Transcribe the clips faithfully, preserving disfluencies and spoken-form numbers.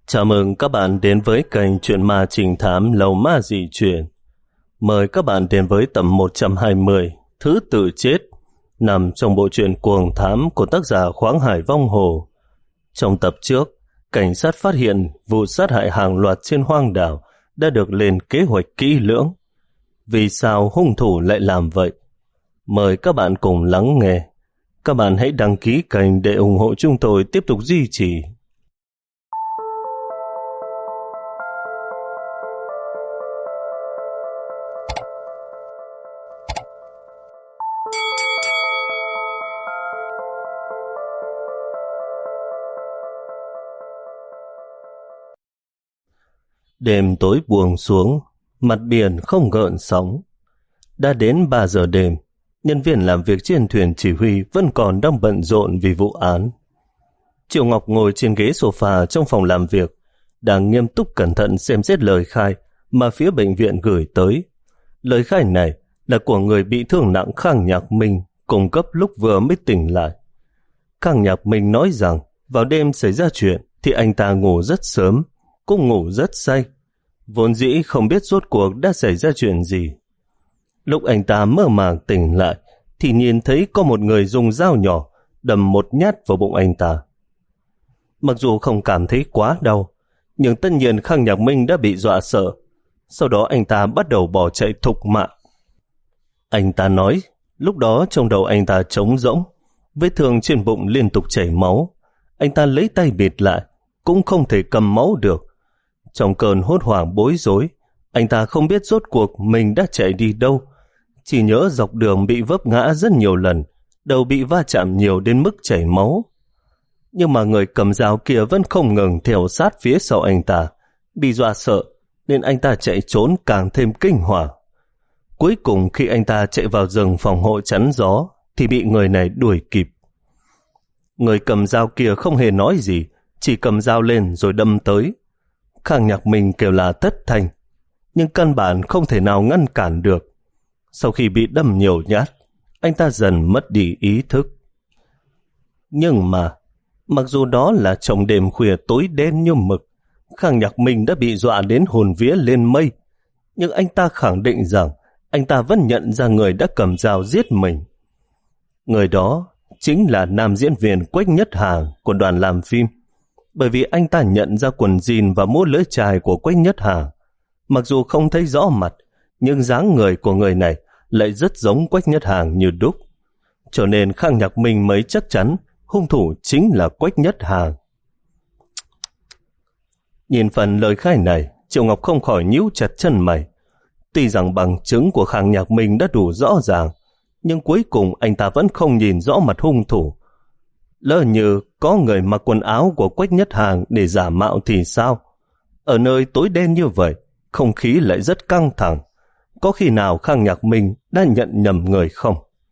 Chào mừng các bạn đến với kênh Chuyện Ma Trinh Thám Lầu Ma Dị Chuyện. Mời các bạn đến với tập một trăm hai mươi, Thứ Tự Chết, nằm trong bộ truyện Cuồng Thám của tác giả Khoáng Hải Vong Hồ. Trong tập trước, cảnh sát phát hiện vụ sát hại hàng loạt trên hoang đảo đã được lên kế hoạch kỹ lưỡng. Vì sao hung thủ lại làm vậy? Mời các bạn cùng lắng nghe. Các bạn hãy đăng ký kênh để ủng hộ chúng tôi tiếp tục duy trì. Đêm tối buông xuống, mặt biển không gợn sóng. Đã đến ba giờ đêm, nhân viên làm việc trên thuyền chỉ huy vẫn còn đang bận rộn vì vụ án. Triệu Ngọc ngồi trên ghế sofa trong phòng làm việc, đang nghiêm túc cẩn thận xem xét lời khai mà phía bệnh viện gửi tới. Lời khai này là của người bị thương nặng Khang Nhạc Minh cung cấp lúc vừa mới tỉnh lại. Khang Nhạc Minh nói rằng vào đêm xảy ra chuyện thì anh ta ngủ rất sớm, cũng ngủ rất say, vốn dĩ không biết rốt cuộc đã xảy ra chuyện gì. Lúc anh ta mơ màng tỉnh lại thì nhìn thấy có một người dùng dao nhỏ đâm một nhát vào bụng anh ta. Mặc dù không cảm thấy quá đau, nhưng tất nhiên Khang Nhạc Minh đã bị dọa sợ. Sau đó anh ta bắt đầu bỏ chạy thục mạng. Anh ta nói lúc đó trong đầu anh ta trống rỗng, vết thương trên bụng liên tục chảy máu. Anh ta lấy tay bịt lại, cũng không thể cầm máu được. Trong cơn hốt hoảng bối rối, anh ta không biết rốt cuộc mình đã chạy đi đâu, chỉ nhớ dọc đường bị vấp ngã rất nhiều lần, đầu bị va chạm nhiều đến mức chảy máu. Nhưng mà người cầm dao kia vẫn không ngừng theo sát phía sau anh ta. Bị dọa sợ nên anh ta chạy trốn càng thêm kinh hoàng. Cuối cùng khi anh ta chạy vào rừng phòng hộ chắn gió thì bị người này đuổi kịp. Người cầm dao kia không hề nói gì, chỉ cầm dao lên rồi đâm tới. Khang Nhạc Minh kêu là thất thanh, nhưng căn bản không thể nào ngăn cản được. Sau khi bị đâm nhiều nhát, anh ta dần mất đi ý thức. Nhưng mà, mặc dù đó là trong đêm khuya tối đen như mực, Khang Nhạc Minh đã bị dọa đến hồn vía lên mây, nhưng anh ta khẳng định rằng anh ta vẫn nhận ra người đã cầm dao giết mình. Người đó chính là nam diễn viên Quách Nhất Hàng của đoàn làm phim, bởi vì anh ta nhận ra quần jean và mũ lưỡi chai của Quách Nhất Hàng. Mặc dù không thấy rõ mặt, nhưng dáng người của người này lại rất giống Quách Nhất Hàng như đúc. Cho nên Khang Nhạc Minh mới chắc chắn hung thủ chính là Quách Nhất Hàng. Nhìn phần lời khai này, Triệu Ngọc không khỏi nhíu chặt chân mày. Tuy rằng bằng chứng của Khang Nhạc Minh đã đủ rõ ràng, nhưng cuối cùng anh ta vẫn không nhìn rõ mặt hung thủ. Lỡ như có người mặc quần áo của Quách Nhất Hàng để giả mạo thì sao? Ở nơi tối đen như vậy, không khí lại rất căng thẳng. Có khi nào Khang Nhạc Minh đã nhận nhầm người không?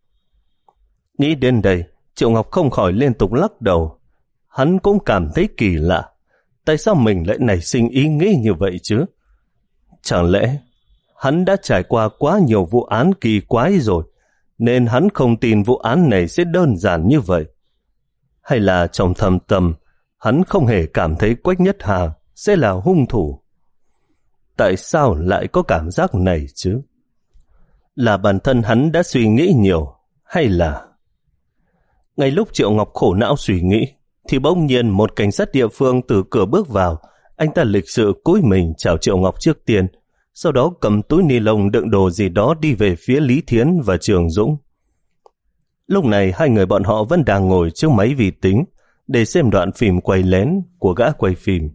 Nghĩ đến đây, Triệu Ngọc không khỏi liên tục lắc đầu. Hắn cũng cảm thấy kỳ lạ. Tại sao mình lại nảy sinh ý nghĩ như vậy chứ? Chẳng lẽ hắn đã trải qua quá nhiều vụ án kỳ quái rồi, nên hắn không tin vụ án này sẽ đơn giản như vậy? Hay là trong thâm tâm, hắn không hề cảm thấy Quách Nhất Hàng sẽ là hung thủ? Tại sao lại có cảm giác này chứ? Là bản thân hắn đã suy nghĩ nhiều, hay là... Ngay lúc Triệu Ngọc khổ não suy nghĩ, thì bỗng nhiên một cảnh sát địa phương từ cửa bước vào. Anh ta lịch sự cúi mình chào Triệu Ngọc trước tiên, sau đó cầm túi ni lông đựng đồ gì đó đi về phía Lý Thiến và Trường Dũng. Lúc này hai người bọn họ vẫn đang ngồi trước máy vi tính để xem đoạn phim quay lén của gã quay phim.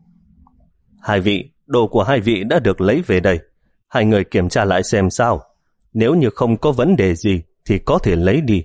Hai vị, đồ của hai vị đã được lấy về đây. Hai người kiểm tra lại xem sao. Nếu như không có vấn đề gì thì có thể lấy đi.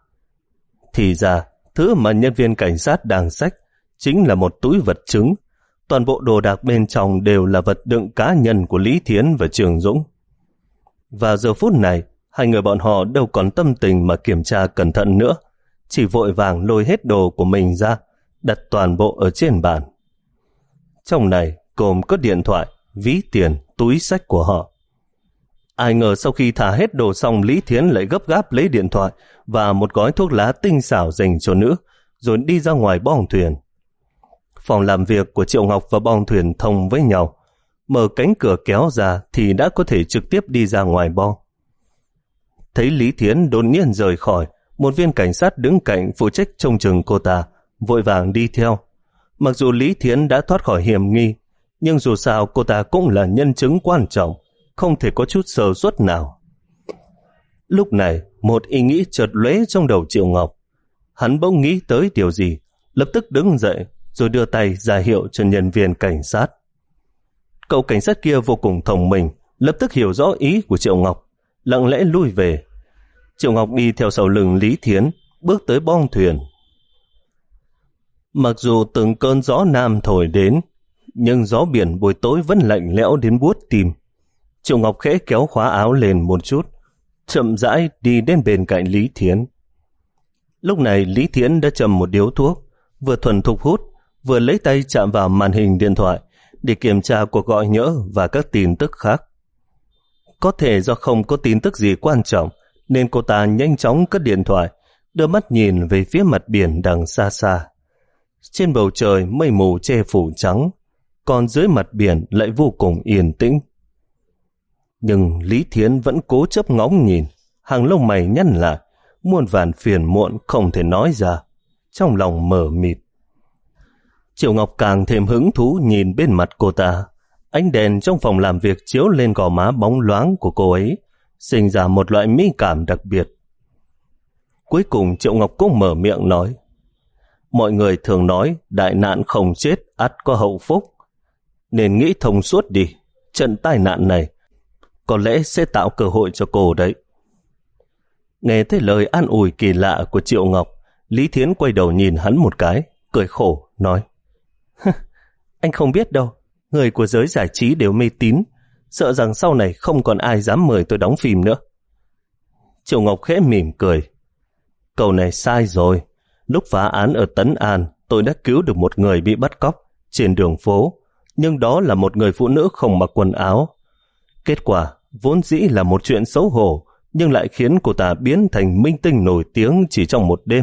Thì ra, thứ mà nhân viên cảnh sát đang xách chính là một túi vật chứng. Toàn bộ đồ đạc bên trong đều là vật đựng cá nhân của Lý Thiến và Trường Dũng. Vào giờ phút này, hai người bọn họ đâu còn tâm tình mà kiểm tra cẩn thận nữa, chỉ vội vàng lôi hết đồ của mình ra, đặt toàn bộ ở trên bàn. Trong này gồm có điện thoại, ví tiền, túi xách của họ. Ai ngờ sau khi thả hết đồ xong, Lý Thiến lại gấp gáp lấy điện thoại và một gói thuốc lá tinh xảo dành cho nữ, rồi đi ra ngoài bong thuyền. Phòng làm việc của Triệu Ngọc và bong thuyền thông với nhau. Mở cánh cửa kéo ra thì đã có thể trực tiếp đi ra ngoài bo. Thấy Lý Thiến đột nhiên rời khỏi, một viên cảnh sát đứng cạnh phụ trách trông chừng cô ta, vội vàng đi theo. Mặc dù Lý Thiến đã thoát khỏi hiểm nghi, nhưng dù sao cô ta cũng là nhân chứng quan trọng, không thể có chút sơ suất nào. Lúc này, một ý nghĩ chợt lóe trong đầu Triệu Ngọc. Hắn bỗng nghĩ tới điều gì, lập tức đứng dậy, rồi đưa tay ra hiệu cho nhân viên cảnh sát. Cậu cảnh sát kia vô cùng thông minh, lập tức hiểu rõ ý của Triệu Ngọc, lặng lẽ lui về. Triệu Ngọc đi theo sau lưng Lý Thiến, bước tới bong thuyền. Mặc dù từng cơn gió nam thổi đến, nhưng gió biển buổi tối vẫn lạnh lẽo đến buốt tim. Triệu Ngọc khẽ kéo khóa áo lên một chút, chậm rãi đi đến bên cạnh Lý Thiến. Lúc này Lý Thiến đã châm một điếu thuốc, vừa thuần thục hút, vừa lấy tay chạm vào màn hình điện thoại để kiểm tra cuộc gọi nhỡ và các tin tức khác. Có thể do không có tin tức gì quan trọng, nên cô ta nhanh chóng cất điện thoại, đưa mắt nhìn về phía mặt biển đằng xa xa. Trên bầu trời mây mù che phủ trắng, còn dưới mặt biển lại vô cùng yên tĩnh. Nhưng Lý Thiến vẫn cố chấp ngóng nhìn, hàng lông mày nhăn lại, muôn vàn phiền muộn không thể nói ra, trong lòng mờ mịt. Triệu Ngọc càng thêm hứng thú nhìn bên mặt cô ta. Ánh đèn trong phòng làm việc chiếu lên gò má bóng loáng của cô ấy, sinh ra một loại mỹ cảm đặc biệt. Cuối cùng Triệu Ngọc cũng mở miệng nói: mọi người thường nói đại nạn không chết ắt có hậu phúc, nên nghĩ thông suốt đi, trận tai nạn này có lẽ sẽ tạo cơ hội cho cô đấy. Nghe thấy lời an ủi kỳ lạ của Triệu Ngọc, Lý Thiến quay đầu nhìn hắn một cái, cười khổ, nói: anh không biết đâu, người của giới giải trí đều mê tín, sợ rằng sau này không còn ai dám mời tôi đóng phim nữa. Triệu Ngọc khẽ mỉm cười: câu này sai rồi. Lúc phá án ở Tấn An, tôi đã cứu được một người bị bắt cóc trên đường phố, nhưng đó là một người phụ nữ không mặc quần áo. Kết quả vốn dĩ là một chuyện xấu hổ, nhưng lại khiến cô ta biến thành minh tinh nổi tiếng chỉ trong một đêm.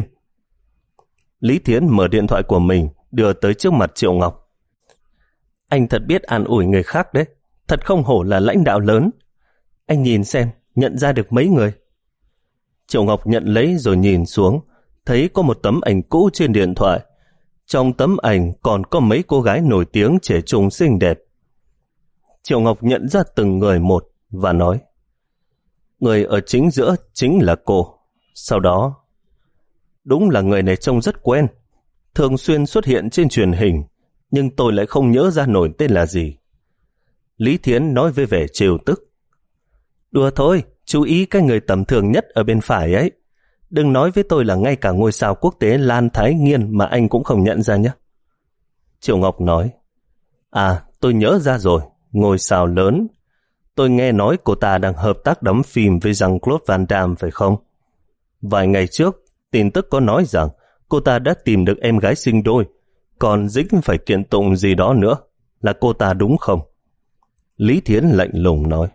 Lý Thiến mở điện thoại của mình, đưa tới trước mặt Triệu Ngọc. Anh thật biết an ủi người khác đấy, thật không hổ là lãnh đạo lớn. Anh nhìn xem, nhận ra được mấy người? Triệu Ngọc nhận lấy rồi nhìn xuống, thấy có một tấm ảnh cũ trên điện thoại. Trong tấm ảnh còn có mấy cô gái nổi tiếng trẻ trung xinh đẹp. Triệu Ngọc nhận ra từng người một và nói: người ở chính giữa chính là cô. Sau đó, đúng là người này trông rất quen, thường xuyên xuất hiện trên truyền hình, nhưng tôi lại không nhớ ra nổi tên là gì. Lý Thiến nói với vẻ trêu tức: đùa thôi, chú ý cái người tầm thường nhất ở bên phải ấy. Đừng nói với tôi là ngay cả ngôi sao quốc tế Lan Thái Nghiên mà anh cũng không nhận ra nhé. Triệu Ngọc nói: à, tôi nhớ ra rồi, ngôi sao lớn. Tôi nghe nói cô ta đang hợp tác đóng phim với Jean-Claude Van Damme phải không? Vài ngày trước, tin tức có nói rằng cô ta đã tìm được em gái sinh đôi, còn dính phải kiện tụng gì đó nữa. Là cô ta đúng không? Lý Thiến lạnh lùng nói: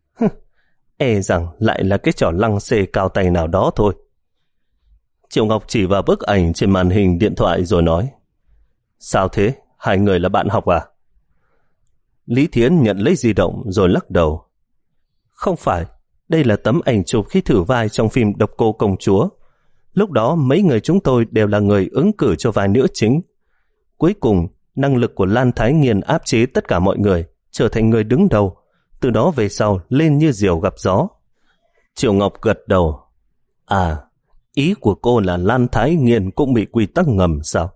e rằng lại là cái trò lăng xê cao tay nào đó thôi. Triệu Ngọc chỉ vào bức ảnh trên màn hình điện thoại rồi nói: sao thế? Hai người là bạn học à? Lý Thiến nhận lấy di động rồi lắc đầu: không phải, đây là tấm ảnh chụp khi thử vai trong phim Độc Cô Công Chúa. Lúc đó mấy người chúng tôi đều là người ứng cử cho vai nữ chính. Cuối cùng, năng lực của Lan Thái Nghiên áp chế tất cả mọi người, trở thành người đứng đầu. Từ đó về sau lên như diều gặp gió. Triệu Ngọc gật đầu: à, ý của cô là Lan Thái Nghiên cũng bị quy tắc ngầm sao?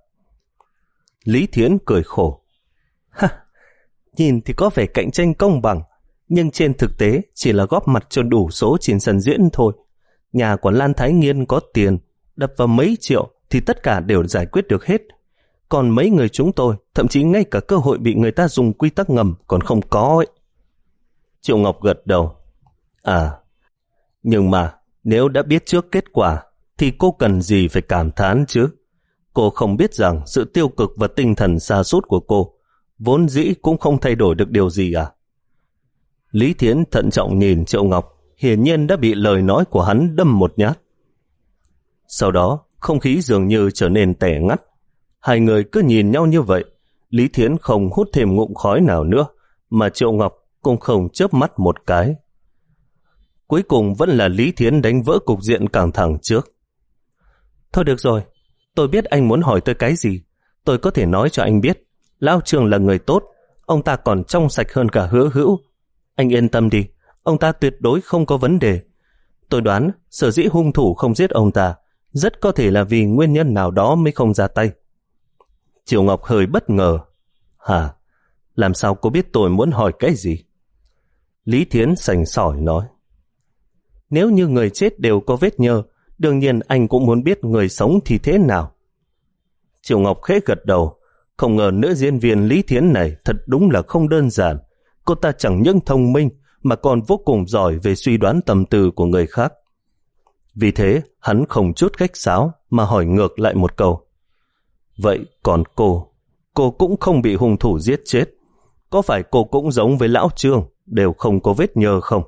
Lý Thiến cười khổ: ha, nhìn thì có vẻ cạnh tranh công bằng, nhưng trên thực tế chỉ là góp mặt cho đủ số trên sân diễn thôi. Nhà của Lan Thái Nghiên có tiền, đập vào mấy triệu thì tất cả đều giải quyết được hết. Còn mấy người chúng tôi, thậm chí ngay cả cơ hội bị người ta dùng quy tắc ngầm còn không có ấy. Triệu Ngọc gật đầu: à, nhưng mà nếu đã biết trước kết quả thì cô cần gì phải cảm thán chứ? Cô không biết rằng sự tiêu cực và tinh thần sa sút của cô vốn dĩ cũng không thay đổi được điều gì à? Lý Thiến thận trọng nhìn Triệu Ngọc, hiển nhiên đã bị lời nói của hắn đâm một nhát. Sau đó, không khí dường như trở nên tẻ ngắt. Hai người cứ nhìn nhau như vậy, Lý Thiến không hút thêm ngụm khói nào nữa, mà Triệu Ngọc cũng không chớp mắt một cái. Cuối cùng vẫn là Lý Thiến đánh vỡ cục diện căng thẳng trước. Thôi được rồi, tôi biết anh muốn hỏi tôi cái gì. Tôi có thể nói cho anh biết, Lão Trương là người tốt, ông ta còn trong sạch hơn cả Hứa Hữu. Anh yên tâm đi, ông ta tuyệt đối không có vấn đề. Tôi đoán sở dĩ hung thủ không giết ông ta rất có thể là vì nguyên nhân nào đó mới không ra tay. Triệu Ngọc hơi bất ngờ. Hả? Làm sao cô biết tôi muốn hỏi cái gì? Lý Thiến sành sỏi nói. Nếu như người chết đều có vết nhơ, đương nhiên anh cũng muốn biết người sống thì thế nào. Triệu Ngọc khẽ gật đầu. Không ngờ nữ diễn viên Lý Thiến này thật đúng là không đơn giản. Cô ta chẳng những thông minh mà còn vô cùng giỏi về suy đoán tâm tư của người khác. Vì thế, hắn không chút khách sáo mà hỏi ngược lại một câu. Vậy còn cô, cô cũng không bị hung thủ giết chết. Có phải cô cũng giống với Lão Trương, đều không có vết nhơ không?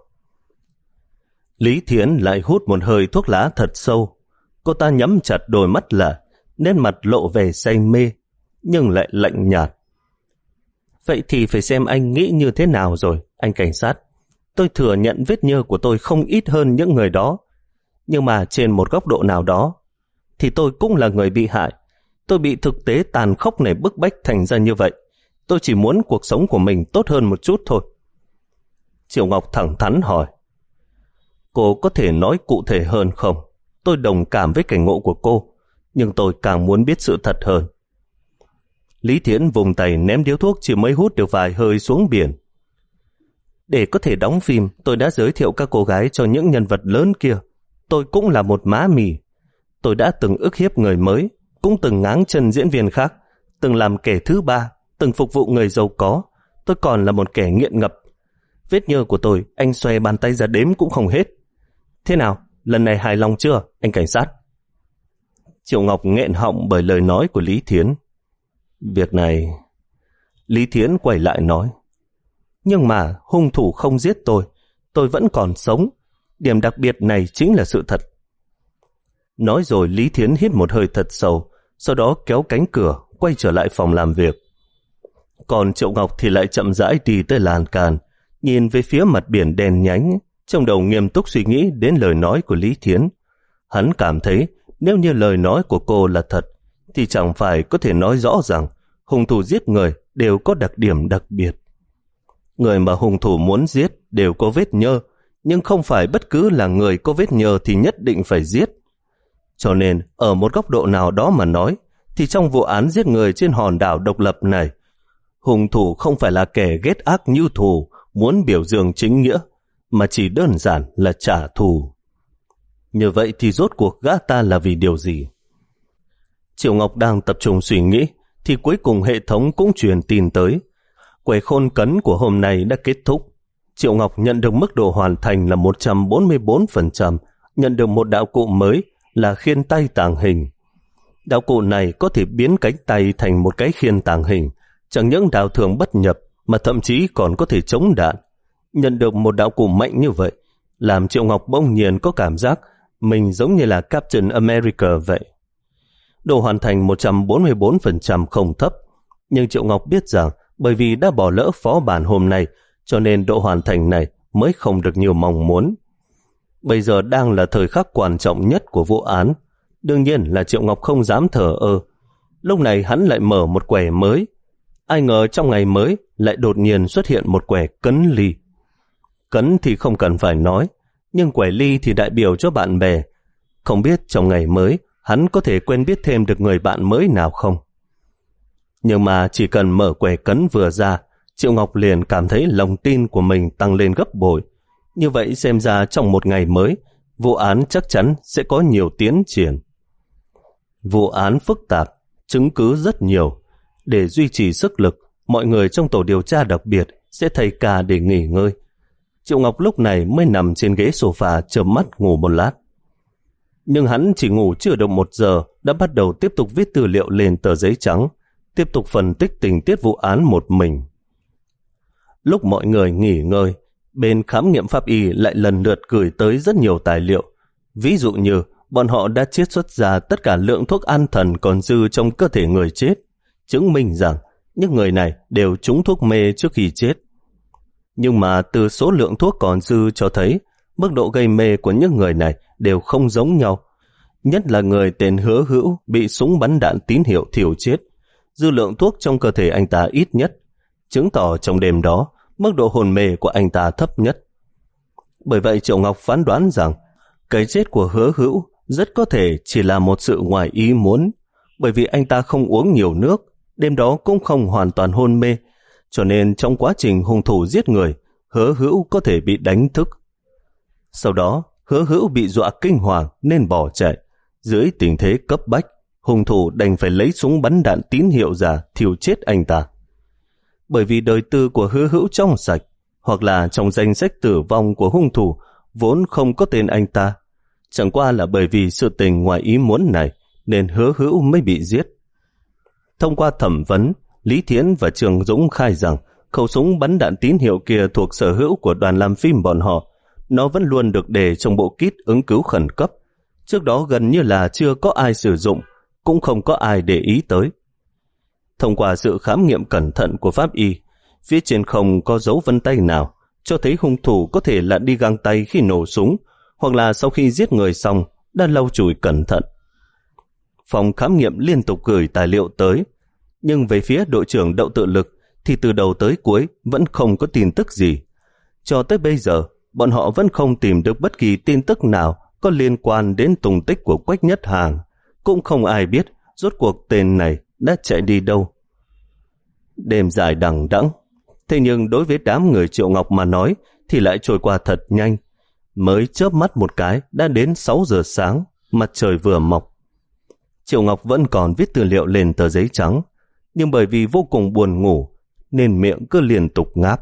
Lý Thiến lại hút một hơi thuốc lá thật sâu. Cô ta nhắm chặt đôi mắt lại, nét mặt lộ vẻ say mê, nhưng lại lạnh nhạt. Vậy thì phải xem anh nghĩ như thế nào rồi, anh cảnh sát. Tôi thừa nhận vết nhơ của tôi không ít hơn những người đó. Nhưng mà trên một góc độ nào đó, thì tôi cũng là người bị hại. Tôi bị thực tế tàn khốc này bức bách thành ra như vậy. Tôi chỉ muốn cuộc sống của mình tốt hơn một chút thôi. Triệu Ngọc thẳng thắn hỏi. Cô có thể nói cụ thể hơn không? Tôi đồng cảm với cảnh ngộ của cô, nhưng tôi càng muốn biết sự thật hơn. Lý Thiến vùng tay ném điếu thuốc chỉ mới hút được vài hơi xuống biển. Để có thể đóng phim, tôi đã giới thiệu các cô gái cho những nhân vật lớn kia. Tôi cũng là một má mì. Tôi đã từng ức hiếp người mới, cũng từng ngáng chân diễn viên khác, từng làm kẻ thứ ba, từng phục vụ người giàu có. Tôi còn là một kẻ nghiện ngập. Vết nhơ của tôi, anh xoay bàn tay ra đếm cũng không hết. Thế nào, lần này hài lòng chưa, anh cảnh sát? Triệu Ngọc nghẹn họng bởi lời nói của Lý Thiến. Việc này... Lý Thiến quay lại nói. Nhưng mà hung thủ không giết tôi, tôi vẫn còn sống. Điểm đặc biệt này chính là sự thật. Nói rồi Lý Thiến hít một hơi thật sâu, sau đó kéo cánh cửa, quay trở lại phòng làm việc. Còn Triệu Ngọc thì lại chậm rãi đi tới lan can, nhìn về phía mặt biển đen nhánh, trong đầu nghiêm túc suy nghĩ đến lời nói của Lý Thiến. Hắn cảm thấy nếu như lời nói của cô là thật, thì chẳng phải có thể nói rõ rằng hung thủ giết người đều có đặc điểm đặc biệt. Người mà hung thủ muốn giết đều có vết nhơ, nhưng không phải bất cứ là người có vết nhơ thì nhất định phải giết. Cho nên, ở một góc độ nào đó mà nói, thì trong vụ án giết người trên hòn đảo độc lập này, hung thủ không phải là kẻ ghét ác như thù, muốn biểu dương chính nghĩa, mà chỉ đơn giản là trả thù. Như vậy thì rốt cuộc gã ta là vì điều gì? Triệu Ngọc đang tập trung suy nghĩ, thì cuối cùng hệ thống cũng truyền tin tới. Quẻ khôn cấn của hôm nay đã kết thúc. Triệu Ngọc nhận được mức độ hoàn thành là một trăm bốn mươi bốn phần trăm, nhận được một đạo cụ mới là khiên tay tàng hình. Đạo cụ này có thể biến cánh tay thành một cái khiên tàng hình, chẳng những đạo thường bất nhập mà thậm chí còn có thể chống đạn. Nhận được một đạo cụ mạnh như vậy, làm Triệu Ngọc bỗng nhiên có cảm giác mình giống như là Captain America vậy. Độ hoàn thành một trăm bốn mươi bốn phần trăm không thấp, nhưng Triệu Ngọc biết rằng bởi vì đã bỏ lỡ phó bản hôm nay, cho nên độ hoàn thành này mới không được như mong muốn. Bây giờ đang là thời khắc quan trọng nhất của vụ án. Đương nhiên là Triệu Ngọc không dám thờ ơ. Lúc này hắn lại mở một quẻ mới. Ai ngờ trong ngày mới lại đột nhiên xuất hiện một quẻ cấn ly. Cấn thì không cần phải nói, nhưng quẻ ly thì đại biểu cho bạn bè. Không biết trong ngày mới hắn có thể quen biết thêm được người bạn mới nào không? Nhưng mà chỉ cần mở quẻ cấn vừa ra, Triệu Ngọc liền cảm thấy lòng tin của mình tăng lên gấp bội. Như vậy xem ra trong một ngày mới, vụ án chắc chắn sẽ có nhiều tiến triển. Vụ án phức tạp, chứng cứ rất nhiều. Để duy trì sức lực, mọi người trong tổ điều tra đặc biệt sẽ thay ca để nghỉ ngơi. Triệu Ngọc lúc này mới nằm trên ghế sofa chợp mắt ngủ một lát. Nhưng hắn chỉ ngủ chưa được một giờ đã bắt đầu tiếp tục viết tư liệu lên tờ giấy trắng, tiếp tục phân tích tình tiết vụ án một mình. Lúc mọi người nghỉ ngơi, bên khám nghiệm pháp y lại lần lượt gửi tới rất nhiều tài liệu. Ví dụ như bọn họ đã chiết xuất ra tất cả lượng thuốc an thần còn dư trong cơ thể người chết, chứng minh rằng những người này đều trúng thuốc mê trước khi chết. Nhưng mà từ số lượng thuốc còn dư cho thấy mức độ gây mê của những người này đều không giống nhau. Nhất là người tên Hứa Hữu bị súng bắn đạn tín hiệu thiêu chết. Dư lượng thuốc trong cơ thể anh ta ít nhất, chứng tỏ trong đêm đó mức độ hôn mê của anh ta thấp nhất. Bởi vậy Triệu Ngọc phán đoán rằng cái chết của Hứa Hữu rất có thể chỉ là một sự ngoài ý muốn, bởi vì anh ta không uống nhiều nước, đêm đó cũng không hoàn toàn hôn mê, cho nên trong quá trình hung thủ giết người, Hứa Hữu có thể bị đánh thức. Sau đó, Hứa Hữu bị dọa kinh hoàng nên bỏ chạy. Dưới tình thế cấp bách, hung thủ đành phải lấy súng bắn đạn tín hiệu ra thiêu chết anh ta. Bởi vì đời tư của Hứa Hữu trong sạch, hoặc là trong danh sách tử vong của hung thủ vốn không có tên anh ta. Chẳng qua là bởi vì sự tình ngoài ý muốn này nên Hứa Hữu mới bị giết. Thông qua thẩm vấn, Lý Thiến và Trường Dũng khai rằng khẩu súng bắn đạn tín hiệu kia thuộc sở hữu của đoàn làm phim bọn họ. Nó vẫn luôn được để trong bộ kit ứng cứu khẩn cấp. Trước đó gần như là chưa có ai sử dụng, cũng không có ai để ý tới. Thông qua sự khám nghiệm cẩn thận của pháp y, phía trên không có dấu vân tay nào, cho thấy hung thủ có thể là đi găng tay khi nổ súng, hoặc là sau khi giết người xong đã lau chùi cẩn thận. Phòng khám nghiệm liên tục gửi tài liệu tới, nhưng về phía đội trưởng Đậu Tự Lực thì từ đầu tới cuối vẫn không có tin tức gì. Cho tới bây giờ, bọn họ vẫn không tìm được bất kỳ tin tức nào có liên quan đến tung tích của Quách Nhất Hàng. Cũng không ai biết rốt cuộc tên này đã chạy đi đâu. Đêm dài đằng đẵng, thế nhưng đối với đám người Triệu Ngọc mà nói thì lại trôi qua thật nhanh. Mới chớp mắt một cái đã đến sáu giờ sáng, mặt trời vừa mọc. Triệu Ngọc vẫn còn viết tư liệu lên tờ giấy trắng, nhưng bởi vì vô cùng buồn ngủ nên miệng cứ liên tục ngáp.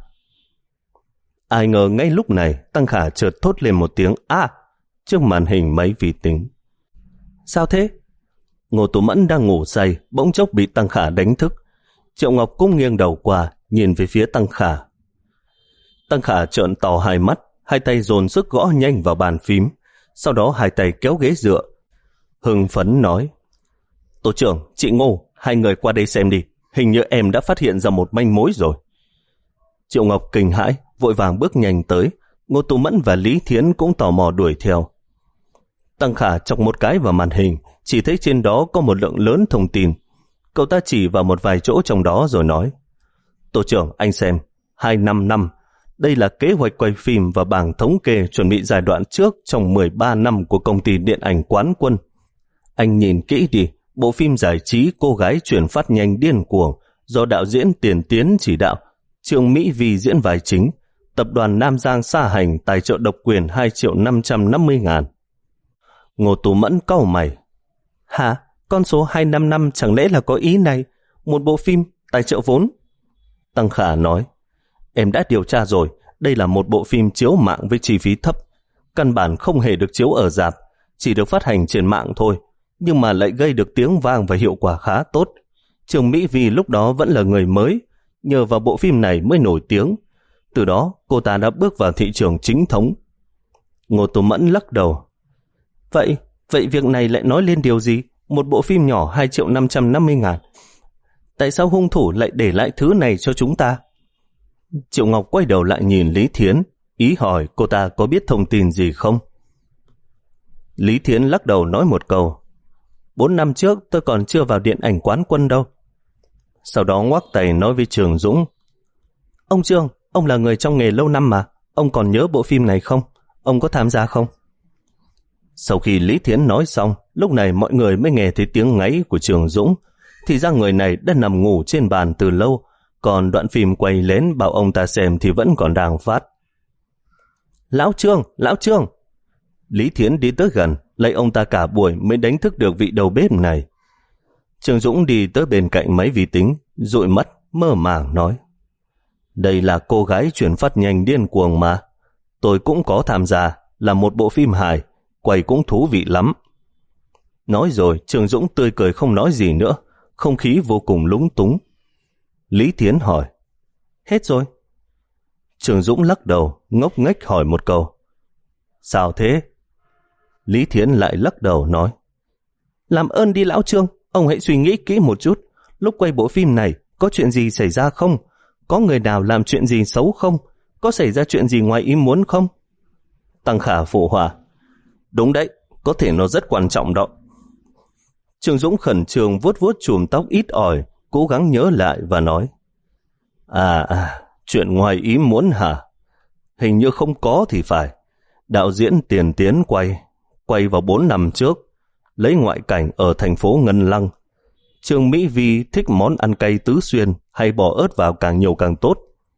Ai ngờ ngay lúc này Tăng Khả chợt thốt lên một tiếng "A" trước màn hình máy vi tính. Sao thế? Ngô Tú Mẫn đang ngủ say bỗng chốc bị Tăng Khả đánh thức. Triệu Ngọc cũng nghiêng đầu qua nhìn về phía Tăng Khả. Tăng Khả trợn to hai mắt, hai tay dồn sức gõ nhanh vào bàn phím, sau đó hai tay kéo ghế dựa, hưng phấn nói: Tổ trưởng, chị Ngô, hai người qua đây xem đi, hình như em đã phát hiện ra một manh mối rồi. Triệu Ngọc kinh hãi, vội vàng bước nhanh tới. Ngô Tú Mẫn và Lý Thiến cũng tò mò đuổi theo. Tăng Khả chọc một cái vào màn hình, chỉ thấy trên đó có một lượng lớn thông tin. Cậu ta chỉ vào một vài chỗ trong đó rồi nói: Tổ trưởng, anh xem, hai năm năm, đây là kế hoạch quay phim và bảng thống kê chuẩn bị giai đoạn trước trong mười ba năm của công ty điện ảnh Quán Quân. Anh nhìn kỹ đi, bộ phim giải trí Cô Gái Chuyển Phát Nhanh Điên Cuồng do đạo diễn Tiền Tiến chỉ đạo, Trương Mỹ Vi diễn vai chính, tập đoàn Nam Giang Sa Hành tài trợ độc quyền hai triệu năm trăm năm mươi ngàn. Ngô Tú Mẫn cau mày: Hả? Con số hai năm năm chẳng lẽ là có ý này? Một bộ phim tài trợ vốn? Tăng Khả nói: Em đã điều tra rồi, đây là một bộ phim chiếu mạng với chi phí thấp, căn bản không hề được chiếu ở rạp, chỉ được phát hành trên mạng thôi, nhưng mà lại gây được tiếng vang và hiệu quả khá tốt. Trương Mỹ Vi lúc đó vẫn là người mới, nhờ vào bộ phim này mới nổi tiếng. Từ đó cô ta đã bước vào thị trường chính thống. Ngô Tú Mẫn lắc đầu: Vậy, vậy việc này lại nói lên điều gì? Một bộ phim nhỏ hai triệu năm trăm năm mươi ngàn. Tại sao hung thủ lại để lại thứ này cho chúng ta? Triệu Ngọc quay đầu lại nhìn Lý Thiến, ý hỏi cô ta có biết thông tin gì không. Lý Thiến lắc đầu nói một câu: Bốn năm trước tôi còn chưa vào điện ảnh Quán Quân đâu. Sau đó ngoắc tay nói với Trường Dũng: Ông Trương, ông là người trong nghề lâu năm mà, ông còn nhớ bộ phim này không? Ông có tham gia không? Sau khi Lý Thiến nói xong, lúc này mọi người mới nghe thấy tiếng ngáy của Trường Dũng. Thì ra người này đã nằm ngủ trên bàn từ lâu, còn đoạn phim quay lén bảo ông ta xem thì vẫn còn đang phát. Lão Trương, Lão Trương! Lý Thiến đi tới gần, lấy ông ta cả buổi mới đánh thức được vị đầu bếp này. Trường Dũng đi tới bên cạnh máy vi tính, dụi mắt, mơ màng nói: Đây là Cô Gái Chuyển Phát Nhanh Điên Cuồng mà. Tôi cũng có tham gia, là một bộ phim hài, quay cũng thú vị lắm. Nói rồi, Trường Dũng tươi cười không nói gì nữa, không khí vô cùng lúng túng. Lý Thiến hỏi: Hết rồi? Trường Dũng lắc đầu, ngốc nghếch hỏi một câu: Sao thế? Lý Thiến lại lắc đầu nói: Làm ơn đi Lão Trương, ông hãy suy nghĩ kỹ một chút. Lúc quay bộ phim này, có chuyện gì xảy ra không? Có người nào làm chuyện gì xấu không? Có xảy ra chuyện gì ngoài ý muốn không? Tăng Khả phụ họa. Đúng đấy, có thể nó rất quan trọng đó. Trương Dũng khẩn trương vuốt vuốt chùm tóc ít ỏi, cố gắng nhớ lại và nói. À, à, chuyện ngoài ý muốn hả? Hình như không có thì phải. Đạo diễn Tiền Tiến quay, quay vào bốn năm trước, lấy ngoại cảnh ở thành phố Ngân Lăng. Trương Mỹ Vi thích món ăn cay tứ xuyên, hay bỏ ớt vào càng nhiều càng tốt.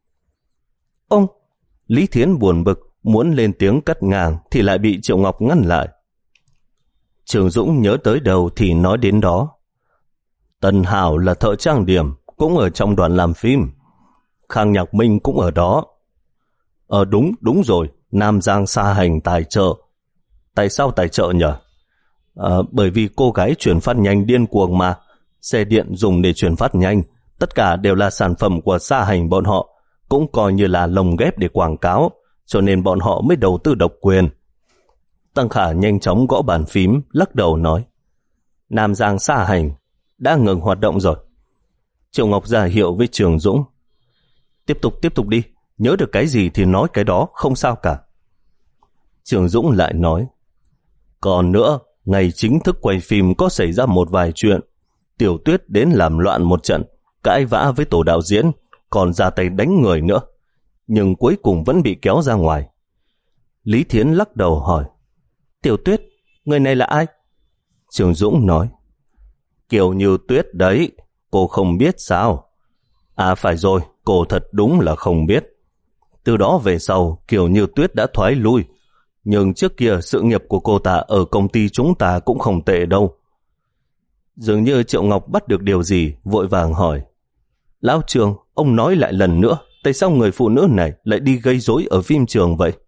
Ông, Lý Thiến buồn bực, muốn lên tiếng cắt ngang thì lại bị Triệu Ngọc ngăn lại. Trường Dũng nhớ tới đâu thì nói đến đó. Tần Hảo là thợ trang điểm, cũng ở trong đoàn làm phim. Khang Nhạc Minh cũng ở đó. Ờ đúng, đúng rồi, Nam Giang Sa Hành tài trợ. Tại sao tài trợ nhỉ? À, bởi vì cô gái chuyển phát nhanh điên cuồng mà. Xe điện dùng để chuyển phát nhanh, tất cả đều là sản phẩm của Sa Hành bọn họ, cũng coi như là lồng ghép để quảng cáo, cho nên bọn họ mới đầu tư độc quyền. Tăng Khả nhanh chóng gõ bàn phím, lắc đầu nói. Nam Giang Sa Hành đã ngừng hoạt động rồi. Triệu Ngọc ra hiệu với Trường Dũng. Tiếp tục, tiếp tục đi, nhớ được cái gì thì nói cái đó, không sao cả. Trường Dũng lại nói. Còn nữa, ngày chính thức quay phim có xảy ra một vài chuyện. Tiểu Tuyết đến làm loạn một trận, cãi vã với tổ đạo diễn, còn ra tay đánh người nữa. Nhưng cuối cùng vẫn bị kéo ra ngoài. Lý Thiến lắc đầu hỏi. Tiểu Tuyết, người này là ai? Trường Dũng nói. Kiều Như Tuyết đấy, cô không biết sao? À phải rồi, cô thật đúng là không biết. Từ đó về sau, Kiều Như Tuyết đã thoái lui. Nhưng trước kia sự nghiệp của cô ta ở công ty chúng ta cũng không tệ đâu. Dường như Triệu Ngọc bắt được điều gì, vội vàng hỏi. Lão Trường, ông nói lại lần nữa, tại sao người phụ nữ này lại đi gây rối ở phim trường vậy?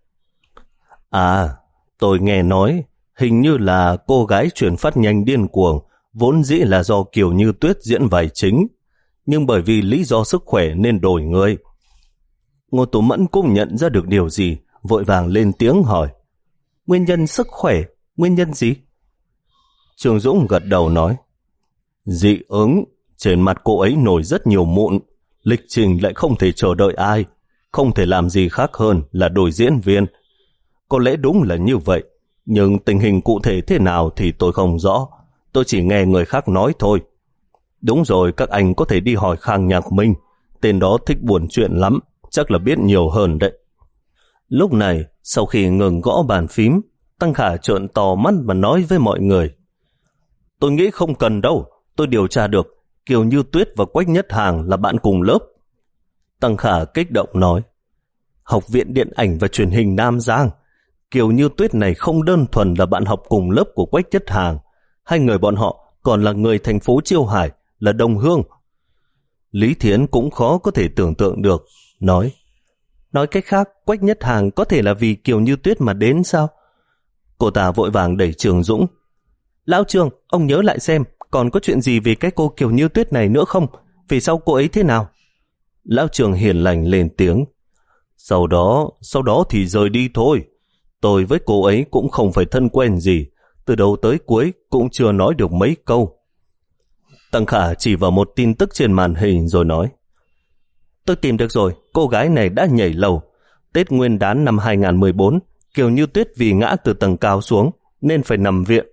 À, tôi nghe nói, hình như là cô gái chuyển phát nhanh điên cuồng, vốn dĩ là do Kiều Như Tuyết diễn vai chính, nhưng bởi vì lý do sức khỏe nên đổi người. Ngô Tú Mẫn cũng nhận ra được điều gì, vội vàng lên tiếng hỏi. Nguyên nhân sức khỏe, nguyên nhân gì? Trường Dũng gật đầu nói. Dị ứng, trên mặt cô ấy nổi rất nhiều mụn, lịch trình lại không thể chờ đợi ai, không thể làm gì khác hơn là đổi diễn viên. Có lẽ đúng là như vậy, nhưng tình hình cụ thể thế nào thì tôi không rõ, tôi chỉ nghe người khác nói thôi. Đúng rồi, các anh có thể đi hỏi Khang Nhạc Minh, tên đó thích buồn chuyện lắm, chắc là biết nhiều hơn đấy. Lúc này, sau khi ngừng gõ bàn phím, Tăng Khả trợn to mắt và nói với mọi người. Tôi nghĩ không cần đâu, tôi điều tra được, Kiều Như Tuyết và Quách Nhất Hàng là bạn cùng lớp. Tăng Khả kích động nói. Học viện Điện ảnh và Truyền hình Nam Giang, Kiều Như Tuyết này không đơn thuần là bạn học cùng lớp của Quách Nhất Hàng, hai người bọn họ còn là người thành phố Chiêu Hải, là đồng hương. Lý Thiến cũng khó có thể tưởng tượng được, nói. Nói cách khác, Quách Nhất Hàng có thể là vì Kiều Như Tuyết mà đến sao? Cô ta vội vàng đẩy Trường Dũng. Lão Trường, ông nhớ lại xem, còn có chuyện gì về cái cô Kiều Như Tuyết này nữa không? Vì sao cô ấy thế nào? Lão Trường hiền lành lên tiếng. Sau đó, sau đó thì rời đi thôi. Tôi với cô ấy cũng không phải thân quen gì, từ đầu tới cuối cũng chưa nói được mấy câu. Tăng Khả chỉ vào một tin tức trên màn hình rồi nói. Tôi tìm được rồi, cô gái này đã nhảy lầu. Tết Nguyên đán năm hai không một bốn, Kiều Như Tuyết vì ngã từ tầng cao xuống nên phải nằm viện.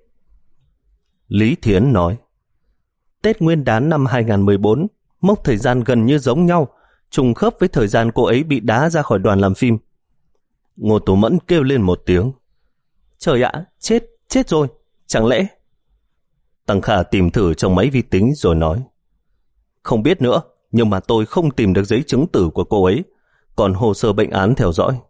Lý Thiến nói. Tết Nguyên đán năm hai không một bốn, mốc thời gian gần như giống nhau, trùng khớp với thời gian cô ấy bị đá ra khỏi đoàn làm phim. Ngô Tú Mẫn kêu lên một tiếng. Trời ạ, chết, chết rồi, chẳng lẽ... Tăng Khả tìm thử trong máy vi tính rồi nói. Không biết nữa, nhưng mà tôi không tìm được giấy chứng tử của cô ấy, còn hồ sơ bệnh án theo dõi.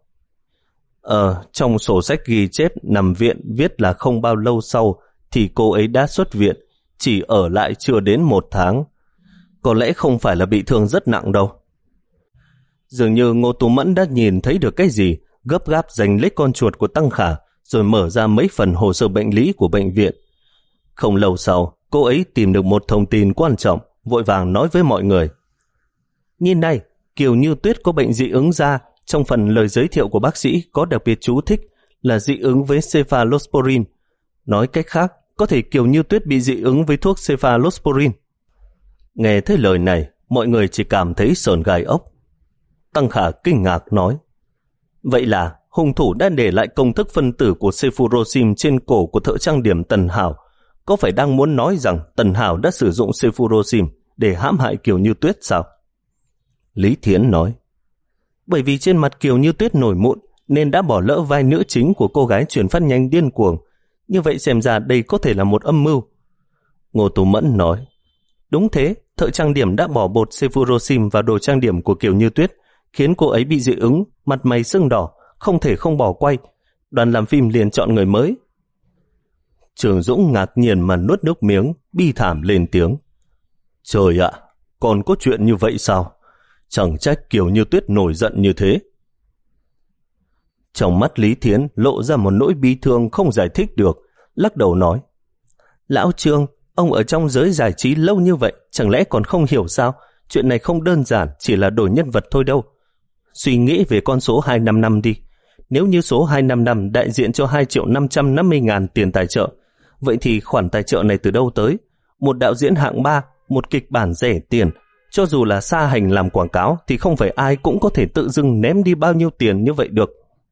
Ờ, trong sổ sách ghi chép nằm viện viết là không bao lâu sau thì cô ấy đã xuất viện, chỉ ở lại chưa đến một tháng. Có lẽ không phải là bị thương rất nặng đâu. Dường như Ngô Tú Mẫn đã nhìn thấy được cái gì, gấp gáp giành lấy con chuột của Tăng Khả rồi mở ra mấy phần hồ sơ bệnh lý của bệnh viện. Không lâu sau, cô ấy tìm được một thông tin quan trọng, vội vàng nói với mọi người. Nhìn này, Kiều Như Tuyết có bệnh dị ứng da, trong phần lời giới thiệu của bác sĩ có đặc biệt chú thích là dị ứng với cephalosporin. Nói cách khác, có thể Kiều Như Tuyết bị dị ứng với thuốc cephalosporin. Nghe thấy lời này, mọi người chỉ cảm thấy sởn gai ốc. Tăng Khả kinh ngạc nói, vậy là hung thủ đã để lại công thức phân tử của Sephirothim trên cổ của thợ trang điểm Tần Hảo. Có phải đang muốn nói rằng Tần Hảo đã sử dụng Sephirothim để hãm hại Kiều Như Tuyết sao? Lý Thiến nói, bởi vì trên mặt Kiều Như Tuyết nổi mụn nên đã bỏ lỡ vai nữ chính của cô gái chuyển phát nhanh điên cuồng. Như vậy xem ra đây có thể là một âm mưu. Ngô Tú Mẫn nói, đúng thế, thợ trang điểm đã bỏ bột Sephirothim vào đồ trang điểm của Kiều Như Tuyết, khiến cô ấy bị dị ứng, mặt mày sưng đỏ, không thể không bỏ quay. Đoàn làm phim liền chọn người mới. Trường Dũng ngạc nhiên mà nuốt nước miếng, bi thảm lên tiếng. Trời ạ, còn có chuyện như vậy sao? Chẳng trách Kiều Như Tuyết nổi giận như thế. Trong mắt Lý Thiến lộ ra một nỗi bi thương không giải thích được, lắc đầu nói, Lão Trương, ông ở trong giới giải trí lâu như vậy, chẳng lẽ còn không hiểu sao? Chuyện này không đơn giản, chỉ là đổi nhân vật thôi đâu. Suy nghĩ về con số hai trăm năm mươi lăm đi. Nếu như số hai trăm năm mươi lăm đại diện cho hai triệu năm trăm năm mươi ngàn tiền tài trợ, vậy thì khoản tài trợ này từ đâu tới? Một đạo diễn hạng ba, một kịch bản rẻ tiền, cho dù là Sa Hành làm quảng cáo thì không phải ai cũng có thể tự dưng ném đi bao nhiêu tiền như vậy được.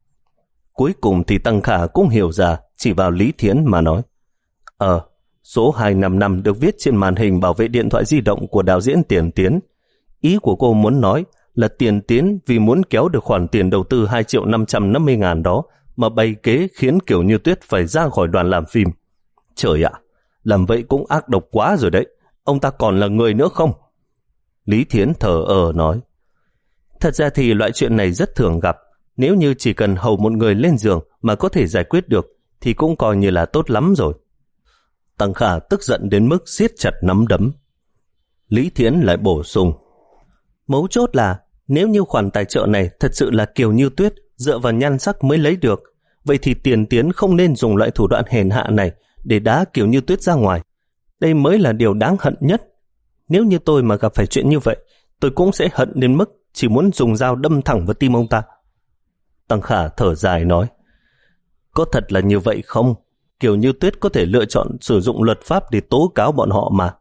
Cuối cùng thì Tăng Khả cũng hiểu ra, chỉ vào Lý Thiến mà nói, Ờ, số hai trăm năm mươi lăm được viết trên màn hình bảo vệ điện thoại di động của đạo diễn Tiền Tiến. Ý của cô muốn nói là Tiền Tiến vì muốn kéo được khoản tiền đầu tư hai triệu năm trăm năm mươi ngàn đó mà bày kế khiến Kiều Như Tuyết phải ra khỏi đoàn làm phim. Trời ạ, làm vậy cũng ác độc quá rồi đấy. Ông ta còn là người nữa không? Lý Thiến thở ờ nói, thật ra thì loại chuyện này rất thường gặp. Nếu như chỉ cần hầu một người lên giường mà có thể giải quyết được thì cũng coi như là tốt lắm rồi. Tăng Khả tức giận đến mức siết chặt nắm đấm. Lý Thiến lại bổ sung, mấu chốt là nếu như khoản tài trợ này thật sự là Kiều Như Tuyết dựa vào nhan sắc mới lấy được, vậy thì Tiền Tiến không nên dùng loại thủ đoạn hèn hạ này để đá Kiều Như Tuyết ra ngoài. Đây mới là điều đáng hận nhất. Nếu như tôi mà gặp phải chuyện như vậy, tôi cũng sẽ hận đến mức chỉ muốn dùng dao đâm thẳng vào tim ông ta. Tăng Khả thở dài nói, có thật là như vậy không? Kiều Như Tuyết có thể lựa chọn sử dụng luật pháp để tố cáo bọn họ mà.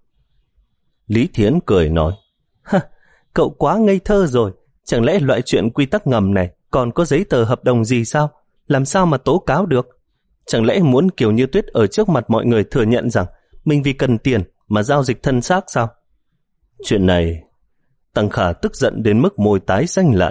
Lý Thiến cười nói, ha, cậu quá ngây thơ rồi. Chẳng lẽ loại chuyện quy tắc ngầm này còn có giấy tờ hợp đồng gì sao? Làm sao mà tố cáo được? Chẳng lẽ muốn Kiều Như Tuyết ở trước mặt mọi người thừa nhận rằng mình vì cần tiền mà giao dịch thân xác sao? Chuyện này... Tăng Khả tức giận đến mức môi tái xanh lại.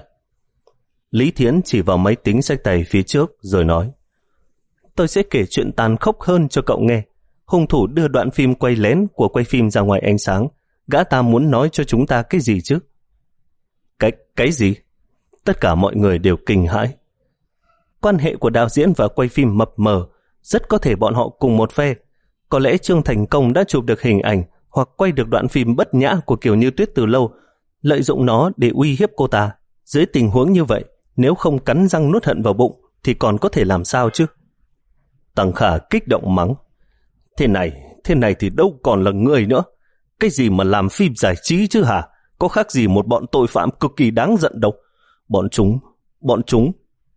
Lý Thiến chỉ vào máy tính xách tay phía trước rồi nói, tôi sẽ kể chuyện tàn khốc hơn cho cậu nghe. Hung thủ đưa đoạn phim quay lén của quay phim ra ngoài ánh sáng. Gã ta muốn nói cho chúng ta cái gì chứ? Cái, cái gì? Tất cả mọi người đều kinh hãi. Quan hệ của đạo diễn và quay phim mập mờ, rất có thể bọn họ cùng một phe. Có lẽ Trương Thành Công đã chụp được hình ảnh hoặc quay được đoạn phim bất nhã của Kiều Như Tuyết từ lâu, lợi dụng nó để uy hiếp cô ta. Dưới tình huống như vậy, nếu không cắn răng nuốt hận vào bụng thì còn có thể làm sao chứ? Tăng Khả kích động mắng, thế này, thế này thì đâu còn là người nữa. Cái gì mà làm phim giải trí chứ hả? Có khác gì một bọn tội phạm cực kỳ đáng giận đâu. Bọn chúng, bọn chúng.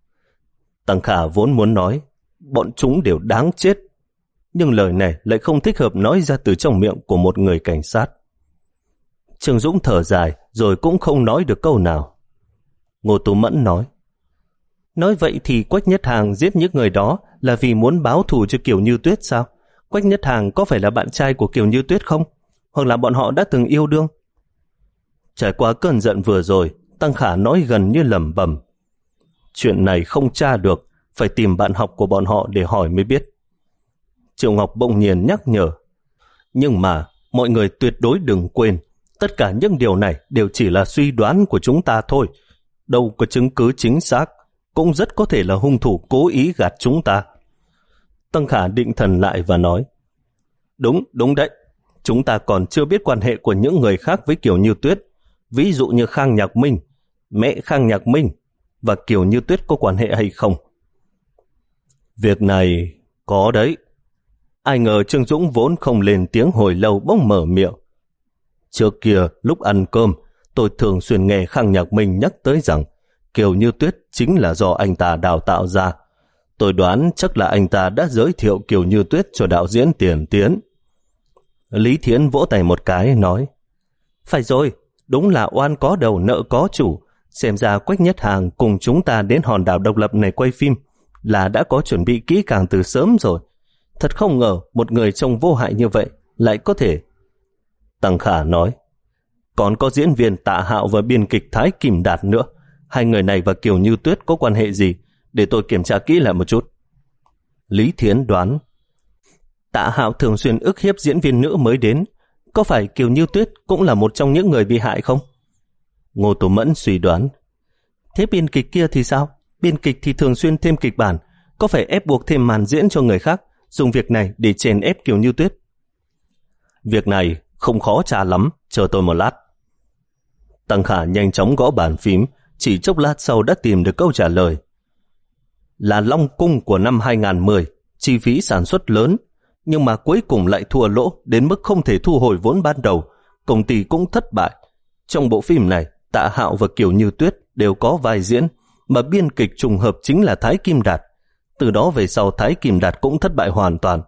Tăng Khả vốn muốn nói, bọn chúng đều đáng chết. Nhưng lời này lại không thích hợp nói ra từ trong miệng của một người cảnh sát. Trương Dũng thở dài rồi cũng không nói được câu nào. Ngô Tú Mẫn nói, nói vậy thì Quách Nhất Hàng giết những người đó là vì muốn báo thù cho Kiều Như Tuyết sao? Quách Nhất Hàng có phải là bạn trai của Kiều Như Tuyết không? Hoặc là bọn họ đã từng yêu đương? Trải qua cơn giận vừa rồi, Tăng Khả nói gần như lẩm bẩm, chuyện này không tra được, phải tìm bạn học của bọn họ để hỏi mới biết. Triệu Ngọc bỗng nhiên nhắc nhở, nhưng mà mọi người tuyệt đối đừng quên, tất cả những điều này đều chỉ là suy đoán của chúng ta thôi, đâu có chứng cứ chính xác, cũng rất có thể là hung thủ cố ý gạt chúng ta. Tăng Khả định thần lại và nói, đúng, đúng đấy, chúng ta còn chưa biết quan hệ của những người khác với Kiều Như Tuyết, ví dụ như Khang Nhạc Minh, mẹ Khang Nhạc Minh và Kiều Như Tuyết có quan hệ hay không. Việc này có đấy. Ai ngờ Trương Dũng vốn không lên tiếng hồi lâu bỗng mở miệng. Trước kia lúc ăn cơm, tôi thường xuyên nghe Khang Nhạc Minh nhắc tới rằng Kiều Như Tuyết chính là do anh ta đào tạo ra. Tôi đoán chắc là anh ta đã giới thiệu Kiều Như Tuyết cho đạo diễn Tiền Tiến. Lý Thiến vỗ tay một cái nói, phải rồi, Đúng là oan có đầu nợ có chủ. Xem ra Quách Nhất Hàng cùng chúng ta đến hòn đảo độc lập này quay phim là đã có chuẩn bị kỹ càng từ sớm rồi. Thật không ngờ một người trông vô hại như vậy lại có thể. Tăng Khả nói, còn có diễn viên Tạ Hạo và biên kịch Thái Kim Đạt nữa. Hai người này và Kiều Như Tuyết có quan hệ gì? Để tôi kiểm tra kỹ lại một chút. Lý Thiến đoán, Tạ Hạo thường xuyên ức hiếp diễn viên nữ mới đến. Có phải Kiều Như Tuyết cũng là một trong những người bị hại không? Ngô Tố Mẫn suy đoán, thế biên kịch kia thì sao? Biên kịch thì thường xuyên thêm kịch bản, có phải ép buộc thêm màn diễn cho người khác, dùng việc này để chèn ép Kiều Như Tuyết? Việc này không khó tra lắm, chờ tôi một lát. Tăng Khả nhanh chóng gõ bàn phím, chỉ chốc lát sau đã tìm được câu trả lời. Là Long Cung của năm hai không một không, chi phí sản xuất lớn, nhưng mà cuối cùng lại thua lỗ đến mức không thể thu hồi vốn ban đầu, công ty cũng thất bại. Trong bộ phim này, Tạ Hạo và Kiều Như Tuyết đều có vai diễn, mà biên kịch trùng hợp chính là Thái Kim Đạt. Từ đó về sau Thái Kim Đạt cũng thất bại hoàn toàn.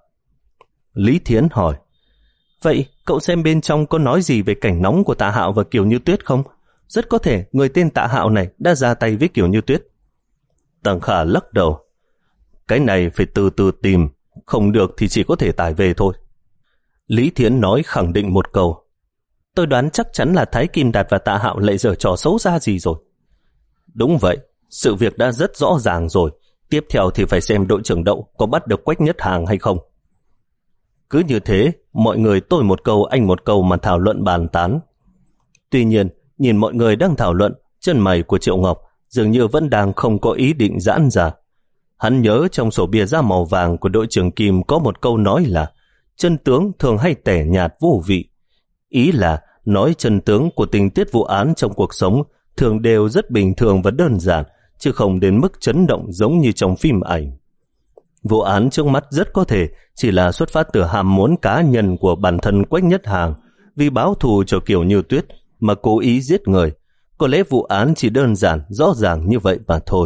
Lý Thiến hỏi, vậy cậu xem bên trong có nói gì về cảnh nóng của Tạ Hạo và Kiều Như Tuyết không? Rất có thể người tên Tạ Hạo này đã ra tay với Kiều Như Tuyết. Tăng Khả lắc đầu, cái này phải từ từ tìm, không được thì chỉ có thể tải về thôi. Lý Thiến nói khẳng định một câu, tôi đoán chắc chắn là Thái Kim Đạt và Tạ Hạo lại giở trò xấu xa gì rồi. Đúng vậy, sự việc đã rất rõ ràng rồi. Tiếp theo thì phải xem đội trưởng Đậu có bắt được Quách Nhất Hàng hay không. Cứ như thế, mọi người tôi một câu anh một câu mà thảo luận bàn tán. Tuy nhiên, nhìn mọi người đang thảo luận, chân mày của Triệu Ngọc dường như vẫn đang không có ý định giãn ra. Hắn nhớ trong sổ bìa da màu vàng của đội trưởng Kim có một câu nói là chân tướng thường hay tẻ nhạt vô vị. Ý là nói chân tướng của tình tiết vụ án trong cuộc sống thường đều rất bình thường và đơn giản, chứ không đến mức chấn động giống như trong phim ảnh. Vụ án trước mắt rất có thể chỉ là xuất phát từ ham muốn cá nhân của bản thân Quách Nhất Hàng, vì báo thù cho Kiều Như Tuyết mà cố ý giết người. Có lẽ vụ án chỉ đơn giản, rõ ràng như vậy mà thôi.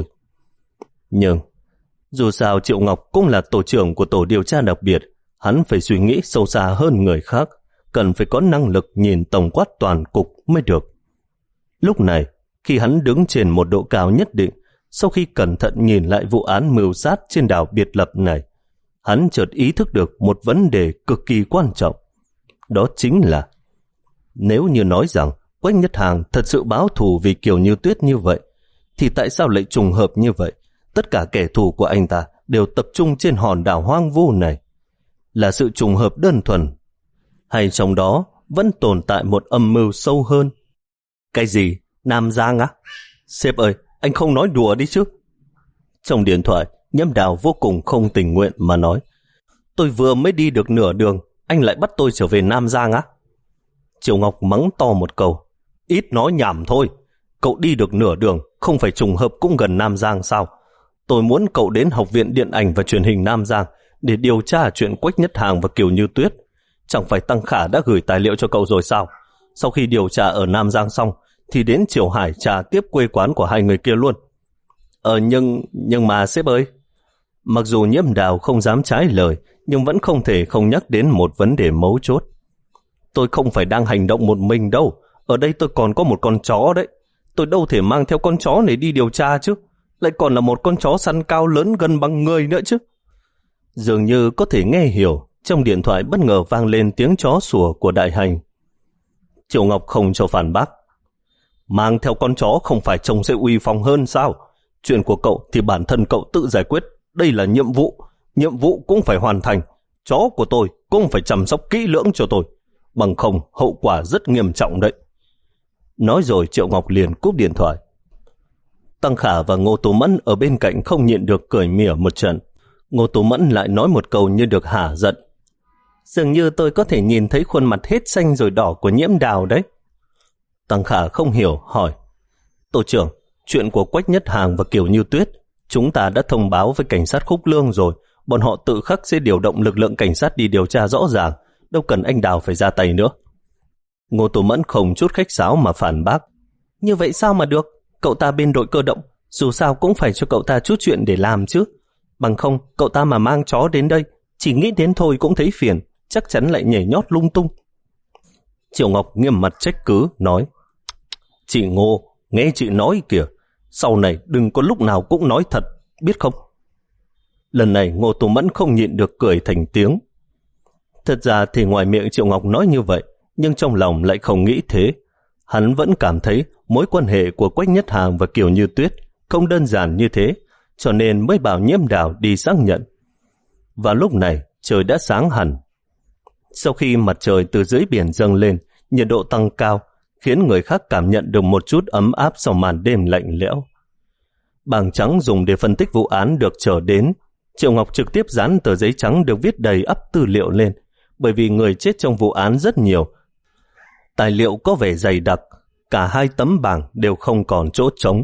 Nhưng dù sao Triệu Ngọc cũng là tổ trưởng của tổ điều tra đặc biệt, hắn phải suy nghĩ sâu xa hơn người khác, cần phải có năng lực nhìn tổng quát toàn cục mới được. Lúc này, khi hắn đứng trên một độ cao nhất định, sau khi cẩn thận nhìn lại vụ án mưu sát trên đảo biệt lập này, hắn chợt ý thức được một vấn đề cực kỳ quan trọng. Đó chính là, nếu như nói rằng Quách Nhất Hàng thật sự báo thù vì Kiều Như Tuyết như vậy, thì tại sao lại trùng hợp như vậy? Tất cả kẻ thù của anh ta đều tập trung trên hòn đảo hoang vu này. Là sự trùng hợp đơn thuần, hay trong đó vẫn tồn tại một âm mưu sâu hơn? Cái gì? Nam Giang á? Sếp ơi, anh không nói đùa đi chứ. Trong điện thoại, Nhâm Đào vô cùng không tình nguyện mà nói, tôi vừa mới đi được nửa đường, anh lại bắt tôi trở về Nam Giang á? Triệu Ngọc mắng to một câu, ít nói nhảm thôi. Cậu đi được nửa đường, không phải trùng hợp cũng gần Nam Giang sao? Tôi muốn cậu đến Học viện Điện ảnh và Truyền hình Nam Giang để điều tra chuyện Quách Nhất Hàng và Kiều Như Tuyết. Chẳng phải Tăng Khả đã gửi tài liệu cho cậu rồi sao? Sau khi điều tra ở Nam Giang xong, thì đến Triều Hải trả tiếp quê quán của hai người kia luôn. Ờ nhưng, nhưng mà sếp ơi. Mặc dù Nhiễm Đào không dám trái lời, nhưng vẫn không thể không nhắc đến một vấn đề mấu chốt. Tôi không phải đang hành động một mình đâu. Ở đây tôi còn có một con chó đấy. Tôi đâu thể mang theo con chó này đi điều tra chứ. Lại còn là một con chó săn cao lớn gần bằng người nữa chứ. Dường như có thể nghe hiểu, trong điện thoại bất ngờ vang lên tiếng chó sủa của Đại Hành. Triệu Ngọc không cho phản bác. Mang theo con chó không phải trông sẽ uy phong hơn sao? Chuyện của cậu thì bản thân cậu tự giải quyết. Đây là nhiệm vụ. Nhiệm vụ cũng phải hoàn thành. Chó của tôi cũng phải chăm sóc kỹ lưỡng cho tôi. Bằng không hậu quả rất nghiêm trọng đấy. Nói rồi Triệu Ngọc liền cúp điện thoại. Tăng Khả và Ngô Tố Mẫn ở bên cạnh không nhịn được cười mỉa một trận. Ngô Tố Mẫn lại nói một câu như được hả giận. Dường như tôi có thể nhìn thấy khuôn mặt hết xanh rồi đỏ của Nhiễm Đào đấy. Tăng Khả không hiểu, hỏi. Tổ trưởng, chuyện của Quách Nhất Hàng và Kiều Như Tuyết, chúng ta đã thông báo với cảnh sát Khúc Lương rồi. Bọn họ tự khắc sẽ điều động lực lượng cảnh sát đi điều tra rõ ràng. Đâu cần anh Đào phải ra tay nữa. Ngô Tố Mẫn không chút khách sáo mà phản bác. Như vậy sao mà được? Cậu ta bên đội cơ động, dù sao cũng phải cho cậu ta chút chuyện để làm chứ. Bằng không, cậu ta mà mang chó đến đây, chỉ nghĩ đến thôi cũng thấy phiền, chắc chắn lại nhảy nhót lung tung. Triệu Ngọc nghiêm mặt trách cứ, nói. Chị Ngô, nghe chị nói kìa, sau này đừng có lúc nào cũng nói thật, biết không? Lần này Ngô Tô Mẫn không nhịn được cười thành tiếng. Thật ra thì ngoài miệng Triệu Ngọc nói như vậy, nhưng trong lòng lại không nghĩ thế. Hắn vẫn cảm thấy mối quan hệ của Quách Nhất Hàng và Kiều Như Tuyết không đơn giản như thế, cho nên mới bảo Nhiễm Đào đi xác nhận. Và lúc này trời đã sáng hẳn. Sau khi mặt trời từ dưới biển dâng lên, nhiệt độ tăng cao, khiến người khác cảm nhận được một chút ấm áp sau màn đêm lạnh lẽo. Bảng trắng dùng để phân tích vụ án được trở đến. Triệu Ngọc trực tiếp dán tờ giấy trắng được viết đầy ắp tư liệu lên, bởi vì người chết trong vụ án rất nhiều. Tài liệu có vẻ dày đặc, cả hai tấm bảng đều không còn chỗ trống.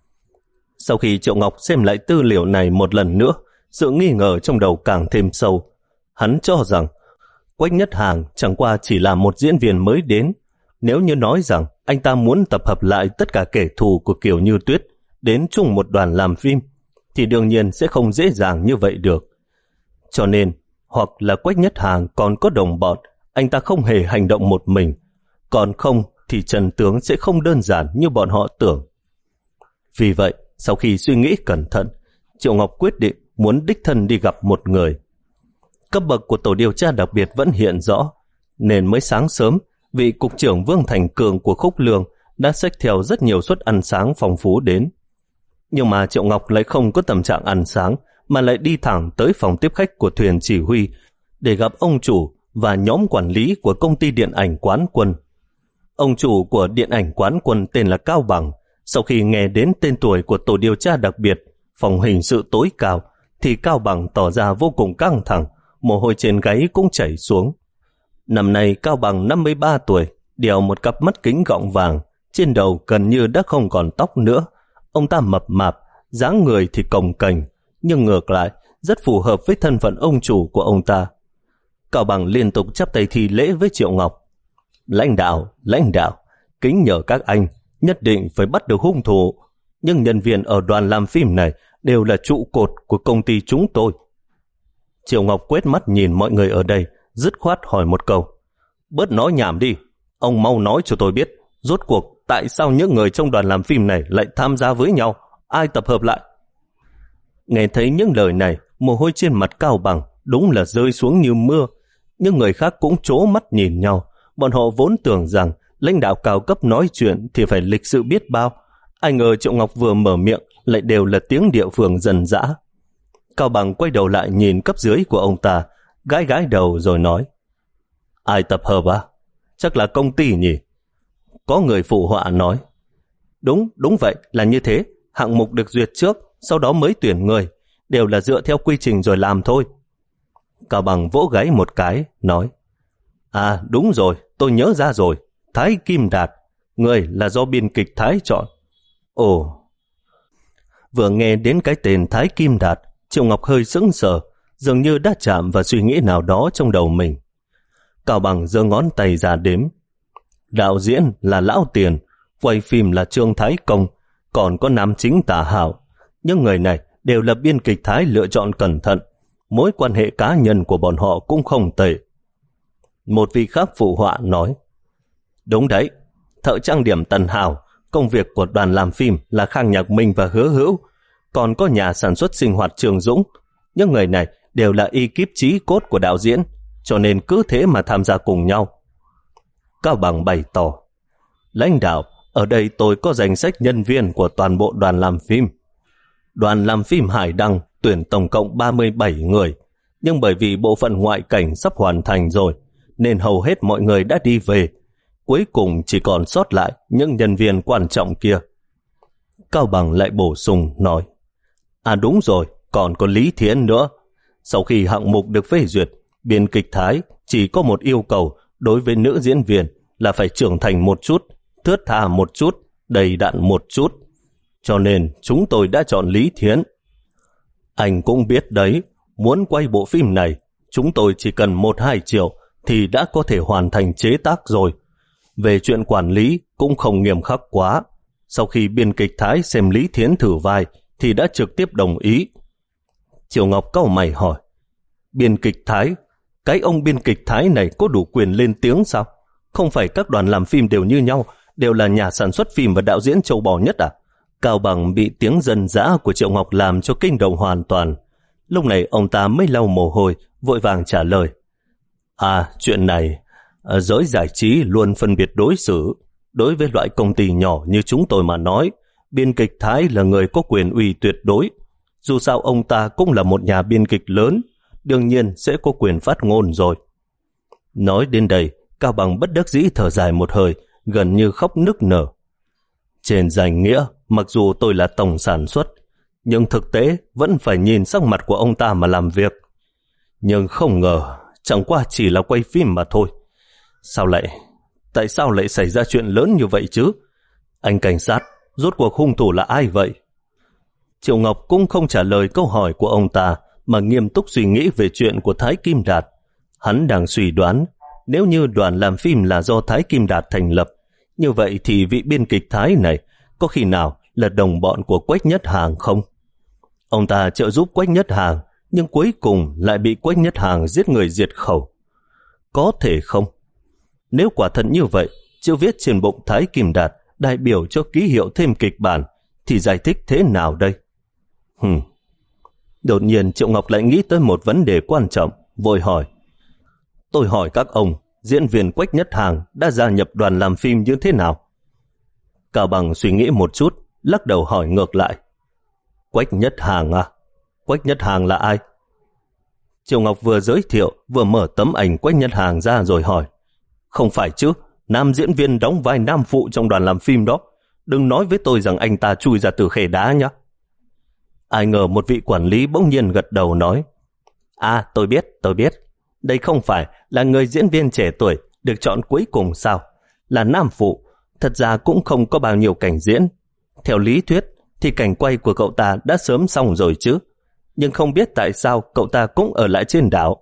Sau khi Triệu Ngọc xem lại tư liệu này một lần nữa, sự nghi ngờ trong đầu càng thêm sâu. Hắn cho rằng Quách Nhất Hàng chẳng qua chỉ là một diễn viên mới đến. Nếu như nói rằng anh ta muốn tập hợp lại tất cả kẻ thù của Kiều Như Tuyết đến chung một đoàn làm phim, thì đương nhiên sẽ không dễ dàng như vậy được. Cho nên, hoặc là Quách Nhất Hàng còn có đồng bọn, anh ta không hề hành động một mình, còn không thì Trần Tướng sẽ không đơn giản như bọn họ tưởng. Vì vậy, sau khi suy nghĩ cẩn thận, Triệu Ngọc quyết định muốn đích thân đi gặp một người. Cấp bậc của tổ điều tra đặc biệt vẫn hiện rõ, nên mới sáng sớm, vị cục trưởng Vương Thành Cường của Khúc Lương đã xách theo rất nhiều suất ăn sáng phong phú đến. Nhưng mà Triệu Ngọc lại không có tâm trạng ăn sáng, mà lại đi thẳng tới phòng tiếp khách của thuyền chỉ huy để gặp ông chủ và nhóm quản lý của công ty điện ảnh Quán Quân. Ông chủ của điện ảnh Quán Quân tên là Cao Bằng. Sau khi nghe đến tên tuổi của tổ điều tra đặc biệt, phòng hình sự tối cao, thì Cao Bằng tỏ ra vô cùng căng thẳng, mồ hôi trên gáy cũng chảy xuống. Năm nay Cao Bằng năm mươi ba tuổi, đeo một cặp mắt kính gọng vàng, trên đầu gần như đã không còn tóc nữa. Ông ta mập mạp, dáng người thì cồng kềnh, nhưng ngược lại rất phù hợp với thân phận ông chủ của ông ta. Cao Bằng liên tục chắp tay thi lễ với Triệu Ngọc. Lãnh đạo, lãnh đạo, kính nhờ các anh, nhất định phải bắt được hung thủ. Nhưng nhân viên ở đoàn làm phim này đều là trụ cột của công ty chúng tôi. Triệu Ngọc quét mắt nhìn mọi người ở đây, dứt khoát hỏi một câu. Bớt nói nhảm đi, ông mau nói cho tôi biết, rốt cuộc tại sao những người trong đoàn làm phim này lại tham gia với nhau, ai tập hợp lại? Nghe thấy những lời này, mồ hôi trên mặt Cao Bằng đúng là rơi xuống như mưa. Nhưng người khác cũng trố mắt nhìn nhau. Bọn họ vốn tưởng rằng lãnh đạo cao cấp nói chuyện thì phải lịch sự biết bao. Ai ngờ Triệu Ngọc vừa mở miệng lại đều là tiếng địa phương dần dã. Cao Bằng quay đầu lại nhìn cấp dưới của ông ta, gãi gãi đầu rồi nói. Ai tập hợp à? Chắc là công ty nhỉ? Có người phụ họa nói. Đúng, đúng vậy, là như thế. Hạng mục được duyệt trước, sau đó mới tuyển người. Đều là dựa theo quy trình rồi làm thôi. Cao Bằng vỗ gáy một cái, nói. À đúng rồi, tôi nhớ ra rồi. Thái Kim Đạt, người là do biên kịch Thái chọn. Ồ. Vừa nghe đến cái tên Thái Kim Đạt, Triệu Ngọc hơi sững sờ, dường như đã chạm vào suy nghĩ nào đó trong đầu mình. Cao Bằng giơ ngón tay ra đếm. Đạo diễn là Lão Tiền, quay phim là Trương Thái Công, còn có nam chính Tả Hảo. Những người này đều là biên kịch Thái lựa chọn cẩn thận. Mối quan hệ cá nhân của bọn họ cũng không tệ. Một vị khác phụ họa nói. Đúng đấy, thợ trang điểm Tần Hảo, công việc của đoàn làm phim là Khang Nhạc Minh và Hứa Hữu, còn có nhà sản xuất sinh hoạt Trường Dũng. Những người này đều là ekip chí cốt của đạo diễn, cho nên cứ thế mà tham gia cùng nhau. Cao Bằng bày tỏ. Lãnh đạo, ở đây tôi có danh sách nhân viên của toàn bộ đoàn làm phim. Đoàn làm phim Hải Đăng tuyển tổng cộng ba mươi bảy người, nhưng bởi vì bộ phận ngoại cảnh sắp hoàn thành rồi, nên hầu hết mọi người đã đi về. Cuối cùng chỉ còn sót lại những nhân viên quan trọng kia. Cao Bằng lại bổ sung nói. À đúng rồi, còn có Lý Thiến nữa. Sau khi hạng mục được phê duyệt, biên kịch Thái chỉ có một yêu cầu đối với nữ diễn viên là phải trưởng thành một chút, thướt tha một chút, đầy đặn một chút. Cho nên chúng tôi đã chọn Lý Thiến. Anh cũng biết đấy, muốn quay bộ phim này, chúng tôi chỉ cần một hai triệu thì đã có thể hoàn thành chế tác rồi. Về chuyện quản lý cũng không nghiêm khắc quá. Sau khi biên kịch Thái xem Lý Thiến thử vai thì đã trực tiếp đồng ý. Triệu Ngọc cau mày hỏi. Biên kịch Thái? Cái ông biên kịch Thái này có đủ quyền lên tiếng sao? Không phải các đoàn làm phim đều như nhau, đều là nhà sản xuất phim và đạo diễn châu bò nhất à? Cao Bằng bị tiếng dân dã của Triệu Ngọc làm cho kinh động hoàn toàn. Lúc này ông ta mới lau mồ hôi, vội vàng trả lời. À, chuyện này, giới giải trí luôn phân biệt đối xử. Đối với loại công ty nhỏ như chúng tôi mà nói, biên kịch Thái là người có quyền uy tuyệt đối. Dù sao ông ta cũng là một nhà biên kịch lớn, đương nhiên sẽ có quyền phát ngôn rồi. Nói đến đây, Cao Bằng bất đắc dĩ thở dài một hơi, gần như khóc nức nở. Trên danh nghĩa, mặc dù tôi là tổng sản xuất, nhưng thực tế vẫn phải nhìn sắc mặt của ông ta mà làm việc. Nhưng không ngờ, chẳng qua chỉ là quay phim mà thôi. Sao lại, tại sao lại xảy ra chuyện lớn như vậy chứ? Anh cảnh sát, rốt cuộc hung thủ là ai vậy? Triệu Ngọc cũng không trả lời câu hỏi của ông ta, mà nghiêm túc suy nghĩ về chuyện của Thái Kim Đạt. Hắn đang suy đoán, nếu như đoàn làm phim là do Thái Kim Đạt thành lập, như vậy thì vị biên kịch Thái này có khi nào là đồng bọn của Quách Nhất Hàng không? Ông ta trợ giúp Quách Nhất Hàng, nhưng cuối cùng lại bị Quách Nhất Hàng giết người diệt khẩu. Có thể không? Nếu quả thật như vậy, chữ viết trên bụng Thái Kim Đạt đại biểu cho ký hiệu thêm kịch bản, thì giải thích thế nào đây? Hừm. Đột nhiên Triệu Ngọc lại nghĩ tới một vấn đề quan trọng, vội hỏi. Tôi hỏi các ông, diễn viên Quách Nhất Hàng đã gia nhập đoàn làm phim như thế nào? Cao Bằng suy nghĩ một chút, lắc đầu hỏi ngược lại. Quách Nhất Hàng à? Quách Nhất Hàng là ai? Triệu Ngọc vừa giới thiệu, vừa mở tấm ảnh Quách Nhất Hàng ra rồi hỏi. Không phải chứ, nam diễn viên đóng vai nam phụ trong đoàn làm phim đó. Đừng nói với tôi rằng anh ta chui ra từ khe đá nhé. Ai ngờ một vị quản lý bỗng nhiên gật đầu nói. À, tôi biết, tôi biết. Đây không phải là người diễn viên trẻ tuổi được chọn cuối cùng sao? Là nam phụ, thật ra cũng không có bao nhiêu cảnh diễn. Theo lý thuyết thì cảnh quay của cậu ta đã sớm xong rồi chứ. Nhưng không biết tại sao cậu ta cũng ở lại trên đảo.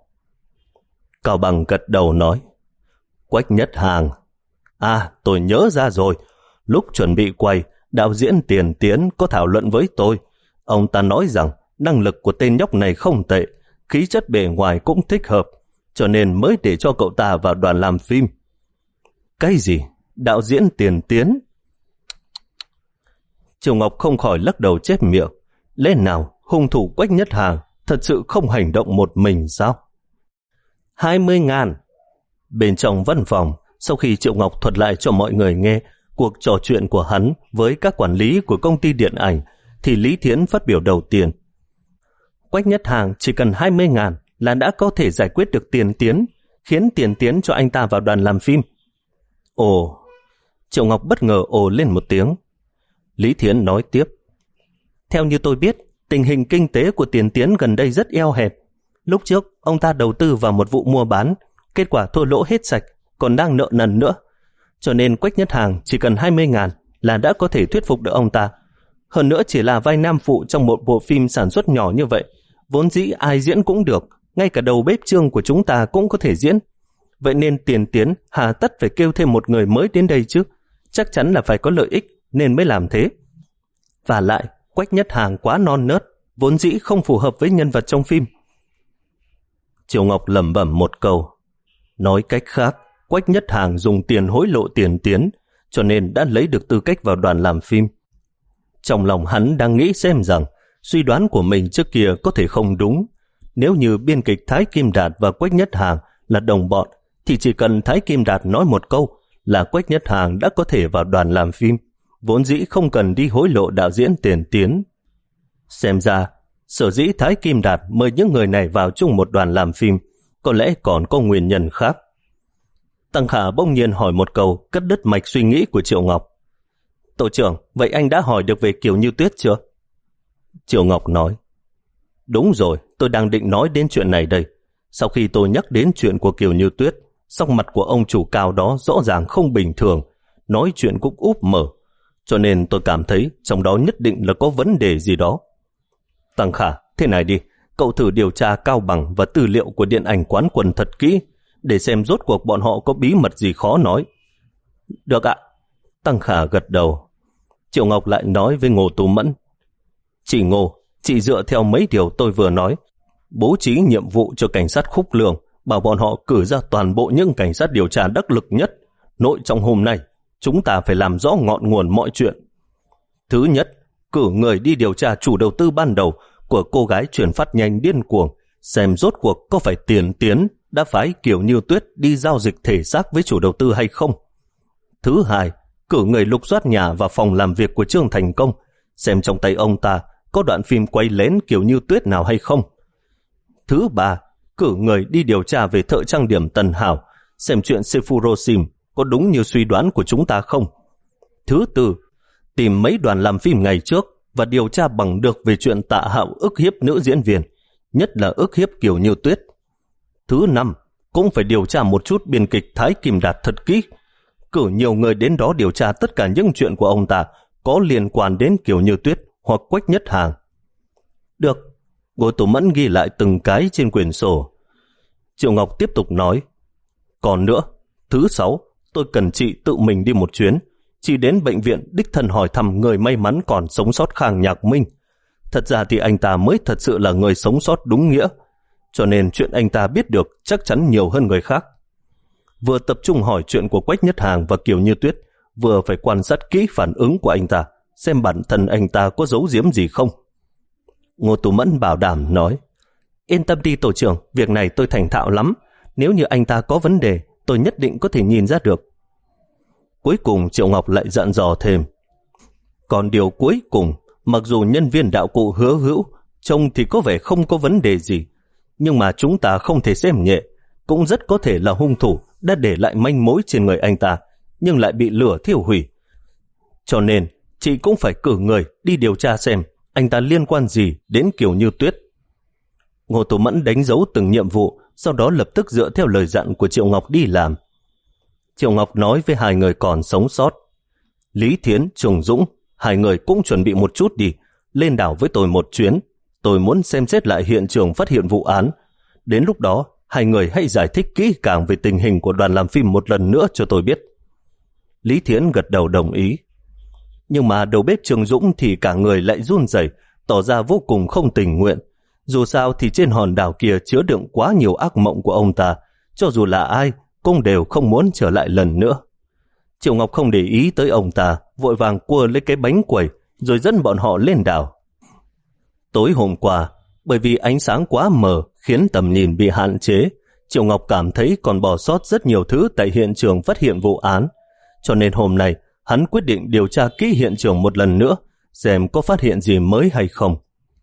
Cao Bằng gật đầu nói. Quách Nhất Hàng. À, tôi nhớ ra rồi. Lúc chuẩn bị quay, đạo diễn Tiền Tiến có thảo luận với tôi. Ông ta nói rằng năng lực của tên nhóc này không tệ, khí chất bề ngoài cũng thích hợp, cho nên mới để cho cậu ta vào đoàn làm phim. Cái gì? Đạo diễn Tiền Tiến? Triều Ngọc không khỏi lắc đầu chép miệng. Lẽ nào hung thủ Quách Nhất Hàng thật sự không hành động một mình sao? Hai mươi ngàn. Bên trong văn phòng, sau khi Triệu Ngọc thuật lại cho mọi người nghe cuộc trò chuyện của hắn với các quản lý của công ty điện ảnh, thì Lý Thiến phát biểu đầu tiên. Quách Nhất Hàng chỉ cần hai mươi ngàn là đã có thể giải quyết được Tiền Tiến, khiến Tiền Tiến cho anh ta vào đoàn làm phim. Ồ, Triệu Ngọc bất ngờ ồ lên một tiếng. Lý Thiến nói tiếp. Theo như tôi biết, tình hình kinh tế của Tiền Tiến gần đây rất eo hẹp. Lúc trước, ông ta đầu tư vào một vụ mua bán, kết quả thua lỗ hết sạch, còn đang nợ nần nữa. Cho nên Quách Nhất Hàng chỉ cần hai mươi ngàn là đã có thể thuyết phục được ông ta. Hơn nữa chỉ là vai nam phụ trong một bộ phim sản xuất nhỏ như vậy, vốn dĩ ai diễn cũng được, ngay cả đầu bếp Trương của chúng ta cũng có thể diễn. Vậy nên Tiền Tiến hà tất phải kêu thêm một người mới đến đây chứ, chắc chắn là phải có lợi ích nên mới làm thế. Và lại, Quách Nhất Hàng quá non nớt, vốn dĩ không phù hợp với nhân vật trong phim. Triều Ngọc lẩm bẩm một câu. Nói cách khác, Quách Nhất Hàng dùng tiền hối lộ Tiền Tiến, cho nên đã lấy được tư cách vào đoàn làm phim. Trong lòng hắn đang nghĩ xem rằng suy đoán của mình trước kia có thể không đúng. Nếu như biên kịch Thái Kim Đạt và Quách Nhất Hàng là đồng bọn, thì chỉ cần Thái Kim Đạt nói một câu là Quách Nhất Hàng đã có thể vào đoàn làm phim, vốn dĩ không cần đi hối lộ đạo diễn Tiền Tiến. Xem ra, sở dĩ Thái Kim Đạt mời những người này vào chung một đoàn làm phim, có lẽ còn có nguyên nhân khác. Tăng Khả bỗng nhiên hỏi một câu, cắt đứt mạch suy nghĩ của Triệu Ngọc. Tổ trưởng, vậy anh đã hỏi được về Kiều Như Tuyết chưa? Triệu Ngọc nói. Đúng rồi, tôi đang định nói đến chuyện này đây. Sau khi tôi nhắc đến chuyện của Kiều Như Tuyết, sắc mặt của ông chủ Cao đó rõ ràng không bình thường, nói chuyện cũng úp mở, cho nên tôi cảm thấy trong đó nhất định là có vấn đề gì đó. Tăng Khả, thế này đi, cậu thử điều tra Cao Bằng và tư liệu của điện ảnh Quán Quân thật kỹ, để xem rốt cuộc bọn họ có bí mật gì khó nói. Được ạ. Tăng Khả gật đầu. Triệu Ngọc lại nói với Ngô Tú Mẫn. Chị Ngô, chị dựa theo mấy điều tôi vừa nói, bố trí nhiệm vụ cho cảnh sát Khúc Lương, bảo bọn họ cử ra toàn bộ những cảnh sát điều tra đắc lực nhất, nội trong hôm nay, chúng ta phải làm rõ ngọn nguồn mọi chuyện. Thứ nhất, cử người đi điều tra chủ đầu tư ban đầu của cô gái chuyển phát nhanh điên cuồng, xem rốt cuộc có phải Tiền Tiến đã phái Kiều Như Tuyết đi giao dịch thể xác với chủ đầu tư hay không. Thứ hai, cử người lục soát nhà và phòng làm việc của Trương Thành Công, xem trong tay ông ta có đoạn phim quay lén Kiều Như Tuyết nào hay không. Thứ ba, cử người đi điều tra về thợ trang điểm Tần Hảo, xem chuyện Sephurosim có đúng như suy đoán của chúng ta không. Thứ tư, tìm mấy đoàn làm phim ngày trước và điều tra bằng được về chuyện Tạ Hạo ức hiếp nữ diễn viên, nhất là ức hiếp Kiều Như Tuyết. Thứ năm, cũng phải điều tra một chút biên kịch Thái Kim Đạt thật kỹ, cử nhiều người đến đó điều tra tất cả những chuyện của ông ta có liên quan đến Kiều Như Tuyết hoặc Quách Nhất Hàng. Được, Ngô Tú Mẫn ghi lại từng cái trên quyển sổ. Triệu Ngọc tiếp tục nói, còn nữa, thứ sáu, tôi cần chị tự mình đi một chuyến, chị đến bệnh viện đích thân hỏi thăm người may mắn còn sống sót Khang Nhạc Minh. Thật ra thì anh ta mới thật sự là người sống sót đúng nghĩa, cho nên chuyện anh ta biết được chắc chắn nhiều hơn người khác. Vừa tập trung hỏi chuyện của Quách Nhất Hàng và Kiều Như Tuyết, vừa phải quan sát kỹ phản ứng của anh ta, xem bản thân anh ta có giấu giếm gì không. Ngô Tú Mẫn bảo đảm nói, yên tâm đi tổ trưởng, việc này tôi thành thạo lắm, nếu như anh ta có vấn đề, tôi nhất định có thể nhìn ra được. Cuối cùng Triệu Ngọc lại dặn dò thêm, còn điều cuối cùng, mặc dù nhân viên đạo cụ Hứa Hữu trông thì có vẻ không có vấn đề gì, nhưng mà chúng ta không thể xem nhẹ, cũng rất có thể là hung thủ đã để lại manh mối trên người anh ta, nhưng lại bị lửa thiêu hủy. Cho nên, chị cũng phải cử người đi điều tra xem anh ta liên quan gì đến Kiều Như Tuyết. Ngô Tú Mẫn đánh dấu từng nhiệm vụ, sau đó lập tức dựa theo lời dặn của Triệu Ngọc đi làm. Triệu Ngọc nói với hai người còn sống sót, Lý Thiến, Trùng Dũng, hai người cũng chuẩn bị một chút đi, lên đảo với tôi một chuyến. Tôi muốn xem xét lại hiện trường phát hiện vụ án. Đến lúc đó, hai người hãy giải thích kỹ càng về tình hình của đoàn làm phim một lần nữa cho tôi biết. Lý Thiến gật đầu đồng ý. Nhưng mà đầu bếp Trương Dũng thì cả người lại run rẩy, tỏ ra vô cùng không tình nguyện. Dù sao thì trên hòn đảo kia chứa đựng quá nhiều ác mộng của ông ta, cho dù là ai cũng đều không muốn trở lại lần nữa. Triệu Ngọc không để ý tới ông ta, vội vàng cua lấy cái bánh quẩy rồi dẫn bọn họ lên đảo. Tối hôm qua, bởi vì ánh sáng quá mờ khiến tầm nhìn bị hạn chế, Triệu Ngọc cảm thấy còn bỏ sót rất nhiều thứ tại hiện trường phát hiện vụ án. Cho nên hôm nay, hắn quyết định điều tra kỹ hiện trường một lần nữa, xem có phát hiện gì mới hay không.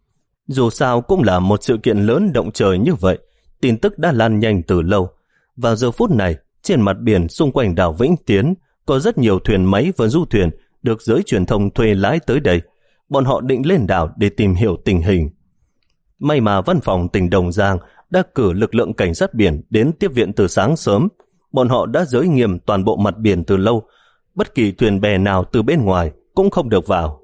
Dù sao cũng là một sự kiện lớn động trời như vậy, tin tức đã lan nhanh từ lâu. Vào giờ phút này, trên mặt biển xung quanh đảo Vĩnh Tiến, có rất nhiều thuyền máy và du thuyền được giới truyền thông thuê lái tới đây. Bọn họ định lên đảo để tìm hiểu tình hình. May mà văn phòng tỉnh Đồng Giang đã cử lực lượng cảnh sát biển đến tiếp viện từ sáng sớm. Bọn họ đã giới nghiêm toàn bộ mặt biển từ lâu, bất kỳ thuyền bè nào từ bên ngoài cũng không được vào.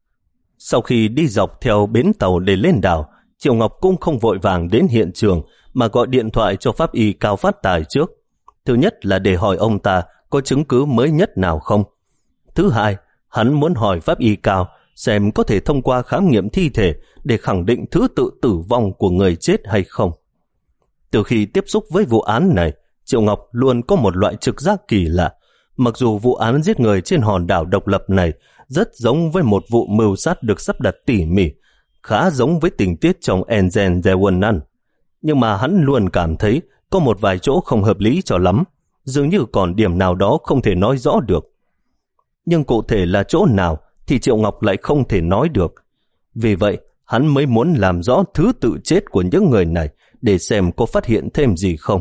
Sau khi đi dọc theo bến tàu để lên đảo, Triệu Ngọc cũng không vội vàng đến hiện trường mà gọi điện thoại cho pháp y Cao Phát Tài trước. Thứ nhất là để hỏi ông ta có chứng cứ mới nhất nào không. Thứ hai, hắn muốn hỏi pháp y Cao xem có thể thông qua khám nghiệm thi thể để khẳng định thứ tự tử vong của người chết hay không. Từ khi tiếp xúc với vụ án này, Triệu Ngọc luôn có một loại trực giác kỳ lạ. Mặc dù vụ án giết người trên hòn đảo độc lập này rất giống với một vụ mưu sát được sắp đặt tỉ mỉ, khá giống với tình tiết trong Engen The One Nun, nhưng mà hắn luôn cảm thấy có một vài chỗ không hợp lý cho lắm, dường như còn điểm nào đó không thể nói rõ được. Nhưng cụ thể là chỗ nào thì Triệu Ngọc lại không thể nói được. Vì vậy, hắn mới muốn làm rõ thứ tự chết của những người này để xem có phát hiện thêm gì không.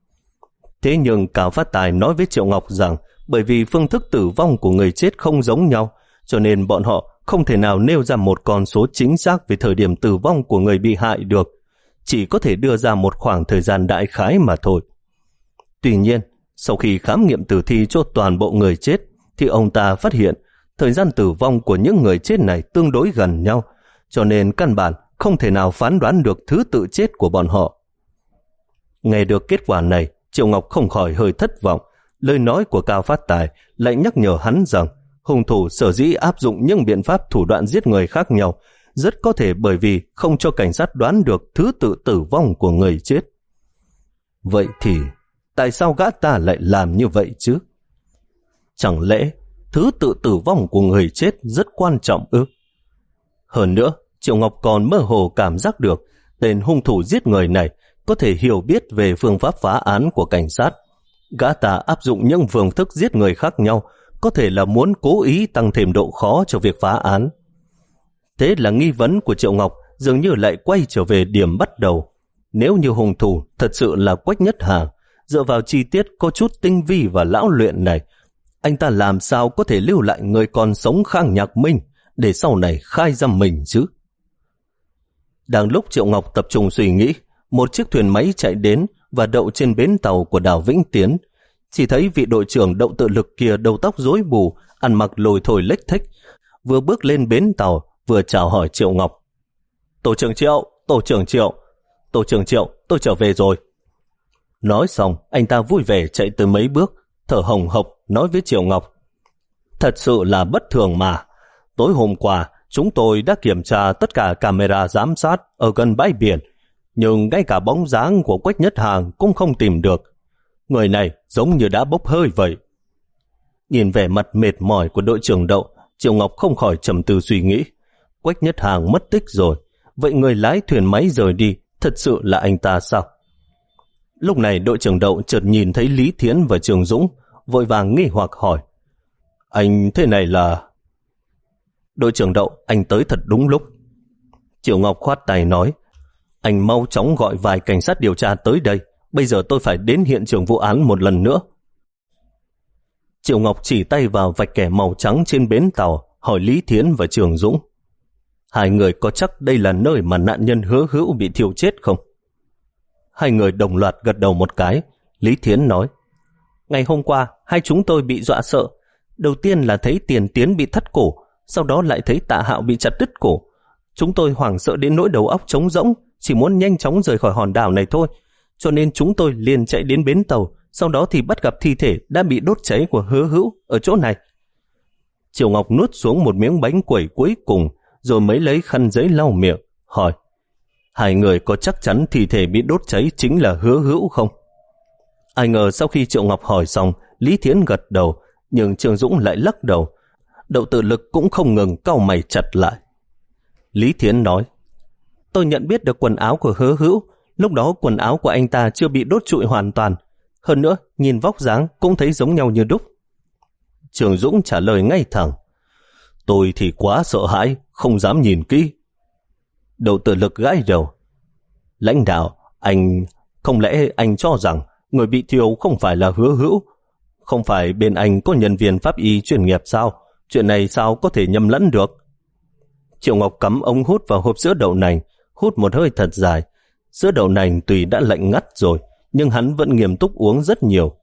Thế nhưng Cao Phát Tài nói với Triệu Ngọc rằng bởi vì phương thức tử vong của người chết không giống nhau, cho nên bọn họ không thể nào nêu ra một con số chính xác về thời điểm tử vong của người bị hại được, chỉ có thể đưa ra một khoảng thời gian đại khái mà thôi. Tuy nhiên, sau khi khám nghiệm tử thi cho toàn bộ người chết, thì ông ta phát hiện thời gian tử vong của những người chết này tương đối gần nhau, cho nên căn bản không thể nào phán đoán được thứ tự chết của bọn họ. Nghe được kết quả này, Triệu Ngọc không khỏi hơi thất vọng. Lời nói của Cao Phát Tài lại nhắc nhở hắn rằng hung thủ sở dĩ áp dụng những biện pháp thủ đoạn giết người khác nhau, rất có thể bởi vì không cho cảnh sát đoán được thứ tự tử vong của người chết. Vậy thì, tại sao gã ta lại làm như vậy chứ? Chẳng lẽ thứ tự tử vong của người chết rất quan trọng ư? Hơn nữa, Triệu Ngọc còn mơ hồ cảm giác được tên hung thủ giết người này có thể hiểu biết về phương pháp phá án của cảnh sát. Gã ta áp dụng những phương thức giết người khác nhau, có thể là muốn cố ý tăng thêm độ khó cho việc phá án. Thế là nghi vấn của Triệu Ngọc dường như lại quay trở về điểm bắt đầu. Nếu như hung thủ thật sự là Quách Nhất Hàng, dựa vào chi tiết có chút tinh vi và lão luyện này, anh ta làm sao có thể lưu lại người còn sống Khang Nhạc Minh để sau này khai ra mình chứ? Đang lúc Triệu Ngọc tập trung suy nghĩ, một chiếc thuyền máy chạy đến và đậu trên bến tàu của đảo Vĩnh Tiến. Chỉ thấy vị đội trưởng Đậu Tự Lực kia đầu tóc rối bù, ăn mặc lồi thổi lếch thếch, vừa bước lên bến tàu vừa chào hỏi Triệu Ngọc. Tổ trưởng Triệu, tổ trưởng Triệu, tổ trưởng Triệu, tôi trở về rồi. Nói xong, anh ta vui vẻ chạy tới mấy bước, thở hồng hộc nói với Triệu Ngọc. Thật sự là bất thường mà. Tối hôm qua, chúng tôi đã kiểm tra tất cả camera giám sát ở gần bãi biển, nhưng ngay cả bóng dáng của Quách Nhất Hàng cũng không tìm được. Người này giống như đã bốc hơi vậy. Nhìn vẻ mặt mệt mỏi của đội trưởng Đậu, Triệu Ngọc không khỏi trầm tư suy nghĩ. Quách Nhất Hàng mất tích rồi, vậy người lái thuyền máy rời đi thật sự là anh ta sao? Lúc này đội trưởng Đậu chợt nhìn thấy Lý Thiến và Trường Dũng, vội vàng nghi hoặc hỏi. Anh thế này là... Đội trưởng Đậu, anh tới thật đúng lúc. Triệu Ngọc khoát tay nói. Anh mau chóng gọi vài cảnh sát điều tra tới đây, bây giờ tôi phải đến hiện trường vụ án một lần nữa. Triệu Ngọc chỉ tay vào vạch kẻ màu trắng trên bến tàu, hỏi Lý Thiến và Trường Dũng. Hai người có chắc đây là nơi mà nạn nhân Hứa Hữu bị thiêu chết không? Hai người đồng loạt gật đầu một cái. Lý Thiến nói. Ngày hôm qua, hai chúng tôi bị dọa sợ. Đầu tiên là thấy Tiền Tiến bị thắt cổ, sau đó lại thấy Tạ Hạo bị chặt đứt cổ. Chúng tôi hoảng sợ đến nỗi đầu óc trống rỗng, chỉ muốn nhanh chóng rời khỏi hòn đảo này thôi. Cho nên chúng tôi liền chạy đến bến tàu, sau đó thì bắt gặp thi thể đã bị đốt cháy của Hứa Hữu ở chỗ này. Triệu Ngọc nuốt xuống một miếng bánh quẩy cuối cùng, rồi mới lấy khăn giấy lau miệng, hỏi. Hai người có chắc chắn thi thể bị đốt cháy chính là Hứa Hữu không? Ai ngờ sau khi Triệu Ngọc hỏi xong, Lý Thiến gật đầu, nhưng Trường Dũng lại lắc đầu. Đậu Tự Lực cũng không ngừng cau mày chặt lại. Lý Thiến nói. Tôi nhận biết được quần áo của Hứa Hữu, lúc đó quần áo của anh ta chưa bị đốt trụi hoàn toàn. Hơn nữa, nhìn vóc dáng cũng thấy giống nhau như đúc. Trường Dũng trả lời ngay thẳng. Tôi thì quá sợ hãi, không dám nhìn kỹ. Đậu Tự Lực gãi đầu. Lãnh đạo, anh... Không lẽ anh cho rằng người bị thiêu không phải là Hứa Hữu? Không phải bên anh có nhân viên pháp y chuyên nghiệp sao? Chuyện này sao có thể nhầm lẫn được? Triệu Ngọc cắm ống hút vào hộp sữa đậu nành, hút một hơi thật dài. Sữa đậu nành tuy đã lạnh ngắt rồi, nhưng hắn vẫn nghiêm túc uống rất nhiều.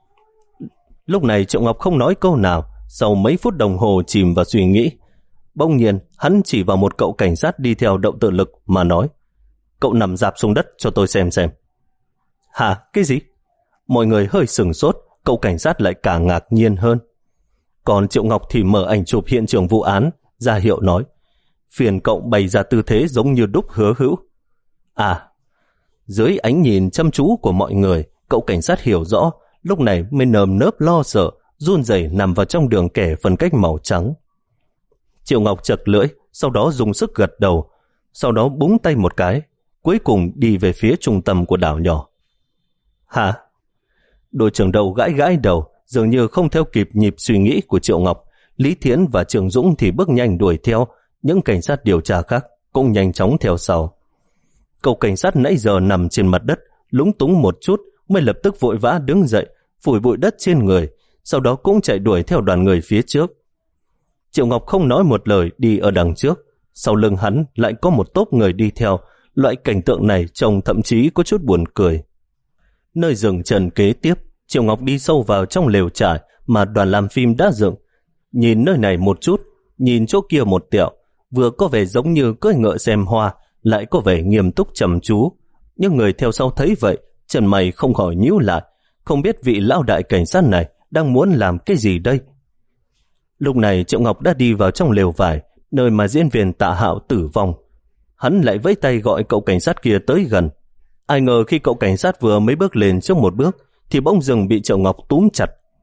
Lúc này Triệu Ngọc không nói câu nào, sau mấy phút đồng hồ chìm vào suy nghĩ. Bỗng nhiên, hắn chỉ vào một cậu cảnh sát đi theo Đậu Tự Lực mà nói. Cậu nằm rạp xuống đất cho tôi xem xem. Hả? Cái gì? Mọi người hơi sửng sốt, cậu cảnh sát lại càng ngạc nhiên hơn. Còn Triệu Ngọc thì mở ảnh chụp hiện trường vụ án, ra hiệu nói. Phiền cậu bày ra tư thế giống như đúc Hứa Hữu. À, dưới ánh nhìn chăm chú của mọi người, cậu cảnh sát hiểu rõ, lúc này mới nơm nớp lo sợ, run rẩy nằm vào trong đường kẻ phân cách màu trắng. Triệu Ngọc chật lưỡi, sau đó dùng sức gật đầu, sau đó búng tay một cái, cuối cùng đi về phía trung tâm của đảo nhỏ. Hả? Đội trưởng Đậu gãi gãi đầu, dường như không theo kịp nhịp suy nghĩ của Triệu Ngọc. Lý Thiến và Trường Dũng thì bước nhanh đuổi theo, những cảnh sát điều tra khác cũng nhanh chóng theo sau. Cậu cảnh sát nãy giờ nằm trên mặt đất, lúng túng một chút mới lập tức vội vã đứng dậy, phủi bụi đất trên người, sau đó cũng chạy đuổi theo đoàn người phía trước. Triệu Ngọc không nói một lời đi ở đằng trước, sau lưng hắn lại có một tốp người đi theo. Loại cảnh tượng này trông thậm chí có chút buồn cười. Nơi dừng chân kế tiếp, Triệu Ngọc đi sâu vào trong lều trại mà đoàn làm phim đã dựng. Nhìn nơi này một chút, nhìn chỗ kia một tẹo, vừa có vẻ giống như cưỡi ngựa xem hoa, lại có vẻ nghiêm túc trầm chú. Nhưng người theo sau thấy vậy, chân mày không khỏi nhíu lại, không biết vị lão đại cảnh sát này đang muốn làm cái gì đây. Lúc này Triệu Ngọc đã đi vào trong lều vải, nơi mà diễn viên Tạ Hạo tử vong. Hắn lại vẫy tay gọi cậu cảnh sát kia tới gần. Ai ngờ khi cậu cảnh sát vừa mới bước lên trước một bước, thì bỗng dừng bị Triệu Ngọc túm chặt.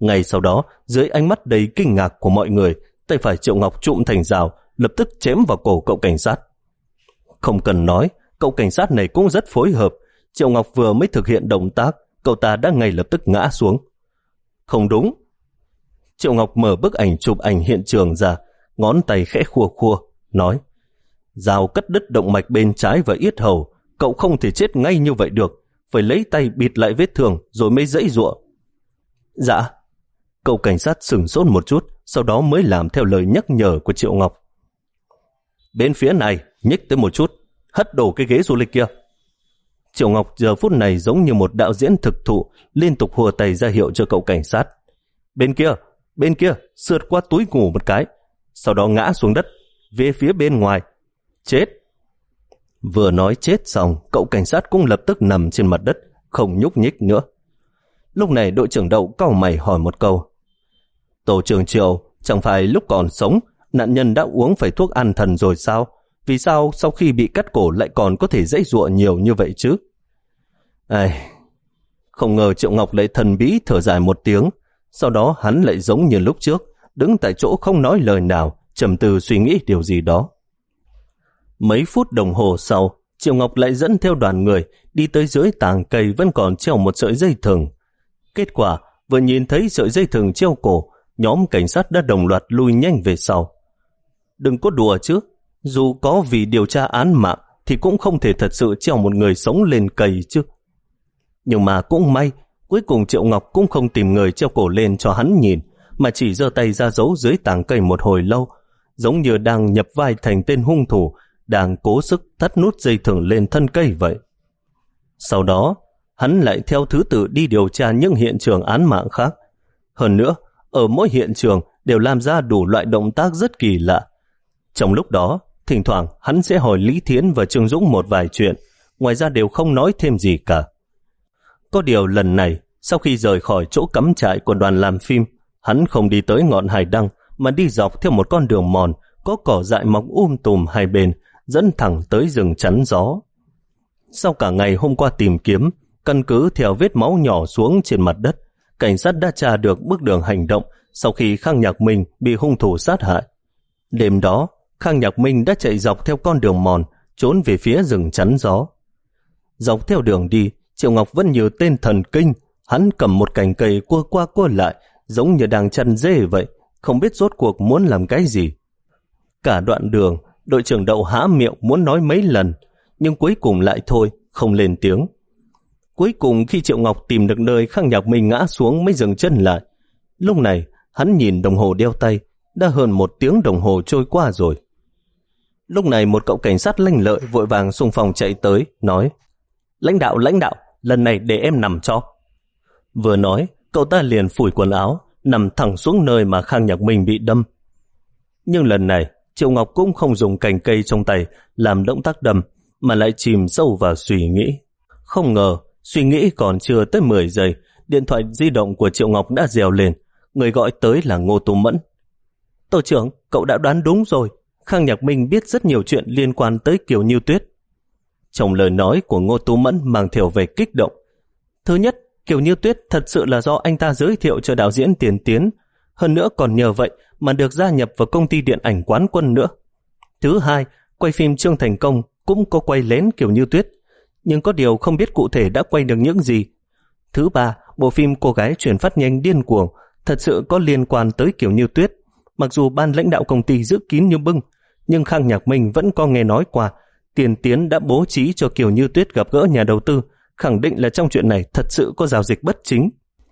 Ngay sau đó, dưới ánh mắt đầy kinh ngạc của mọi người, tay phải Triệu Ngọc trụm thành dao, lập tức chém vào cổ cậu cảnh sát. Không cần nói, cậu cảnh sát này cũng rất phối hợp. Triệu Ngọc vừa mới thực hiện động tác, cậu ta đã ngay lập tức ngã xuống. Không đúng. Triệu Ngọc mở bức ảnh chụp ảnh hiện trường ra, ngón tay khẽ khua khua, nói: dao cắt đứt động mạch bên trái và yết hầu, cậu không thể chết ngay như vậy được, phải lấy tay bịt lại vết thương rồi mới giãy giụa. Dạ. Cậu cảnh sát sửng sốt một chút, sau đó mới làm theo lời nhắc nhở của Triệu Ngọc. Bên phía này, nhích tới một chút, hất đổ cái ghế du lịch kia. Triệu Ngọc giờ phút này giống như một đạo diễn thực thụ, liên tục hùa tay ra hiệu cho cậu cảnh sát. Bên kia, bên kia, sượt qua túi ngủ một cái, sau đó ngã xuống đất, về phía bên ngoài. Chết. Vừa nói chết xong, cậu cảnh sát cũng lập tức nằm trên mặt đất, không nhúc nhích nữa. Lúc này đội trưởng Đậu cau mày hỏi một câu. Tổ trưởng Triệu, chẳng phải lúc còn sống, nạn nhân đã uống phải thuốc an thần rồi sao? Vì sao sau khi bị cắt cổ lại còn có thể giãy giụa nhiều như vậy chứ? Ai... Không ngờ Triệu Ngọc lại thần bí thở dài một tiếng, sau đó hắn lại giống như lúc trước, đứng tại chỗ không nói lời nào, trầm tư suy nghĩ điều gì đó. Mấy phút đồng hồ sau, Triệu Ngọc lại dẫn theo đoàn người đi tới dưới tàng cây vẫn còn treo một sợi dây thừng. Kết quả, vừa nhìn thấy sợi dây thừng treo cổ, nhóm cảnh sát đã đồng loạt lui nhanh về sau. Đừng có đùa chứ, dù có vì điều tra án mạng thì cũng không thể thật sự treo một người sống lên cây chứ. Nhưng mà cũng may, cuối cùng Triệu Ngọc cũng không tìm người treo cổ lên cho hắn nhìn, mà chỉ giơ tay ra giấu dưới tàng cây một hồi lâu, giống như đang nhập vai thành tên hung thủ, đang cố sức thắt nút dây thừng lên thân cây vậy. Sau đó, hắn lại theo thứ tự đi điều tra những hiện trường án mạng khác. Hơn nữa, ở mỗi hiện trường đều làm ra đủ loại động tác rất kỳ lạ. Trong lúc đó, thỉnh thoảng hắn sẽ hỏi Lý Thiến và Trương Dũng một vài chuyện, ngoài ra đều không nói thêm gì cả. Có điều lần này, sau khi rời khỏi chỗ cắm trại của đoàn làm phim, hắn không đi tới ngọn hải đăng mà đi dọc theo một con đường mòn có cỏ dại mọc um tùm hai bên, dẫn thẳng tới rừng chắn gió. Sau cả ngày hôm qua tìm kiếm, căn cứ theo vết máu nhỏ xuống trên mặt đất, cảnh sát đã tra được bước đường hành động sau khi Khang Nhạc Minh bị hung thủ sát hại. Đêm đó, Khang Nhạc Minh đã chạy dọc theo con đường mòn, trốn về phía rừng chắn gió. Dọc theo đường đi, Triệu Ngọc vẫn như tên thần kinh, hắn cầm một cành cây cua qua cua lại, giống như đang chăn dê vậy, không biết rốt cuộc muốn làm cái gì. Cả đoạn đường, đội trưởng Đậu há miệng muốn nói mấy lần, nhưng cuối cùng lại thôi, không lên tiếng. Cuối cùng khi Triệu Ngọc tìm được nơi Khang Nhạc Minh ngã xuống mới dừng chân lại. Lúc này, hắn nhìn đồng hồ đeo tay, đã hơn một tiếng đồng hồ trôi qua rồi. Lúc này một cậu cảnh sát lanh lợi vội vàng xung phong chạy tới, nói: Lãnh đạo, lãnh đạo, lần này để em nằm cho. Vừa nói, cậu ta liền phủi quần áo, nằm thẳng xuống nơi mà Khang Nhạc Minh bị đâm. Nhưng lần này, Triệu Ngọc cũng không dùng cành cây trong tay làm động tác đâm, mà lại chìm sâu vào suy nghĩ. Không ngờ, suy nghĩ còn chưa tới mười giây, điện thoại di động của Triệu Ngọc đã reo lên. Người gọi tới là Ngô Tú Mẫn. Tổ trưởng, cậu đã đoán đúng rồi. Khang Nhạc Minh biết rất nhiều chuyện liên quan tới Kiều Như Tuyết. Trong lời nói của Ngô Tú Mẫn mang theo vẻ kích động. Thứ nhất, Kiều Như Tuyết thật sự là do anh ta giới thiệu cho đạo diễn Tiền Tiến. Hơn nữa còn nhờ vậy mà được gia nhập vào công ty điện ảnh Quán Quân nữa. Thứ hai, quay phim Trương Thành Công cũng có quay lén Kiều Như Tuyết, nhưng có điều không biết cụ thể đã quay được những gì. Thứ ba, bộ phim Cô Gái Chuyển Phát Nhanh Điên Cuồng thật sự có liên quan tới Kiều Như Tuyết. Mặc dù ban lãnh đạo công ty giữ kín như bưng, nhưng Khang Nhạc Minh vẫn có nghe nói qua Tiền Tiến đã bố trí cho Kiều Như Tuyết gặp gỡ nhà đầu tư, khẳng định là trong chuyện này thật sự có giao dịch bất chính.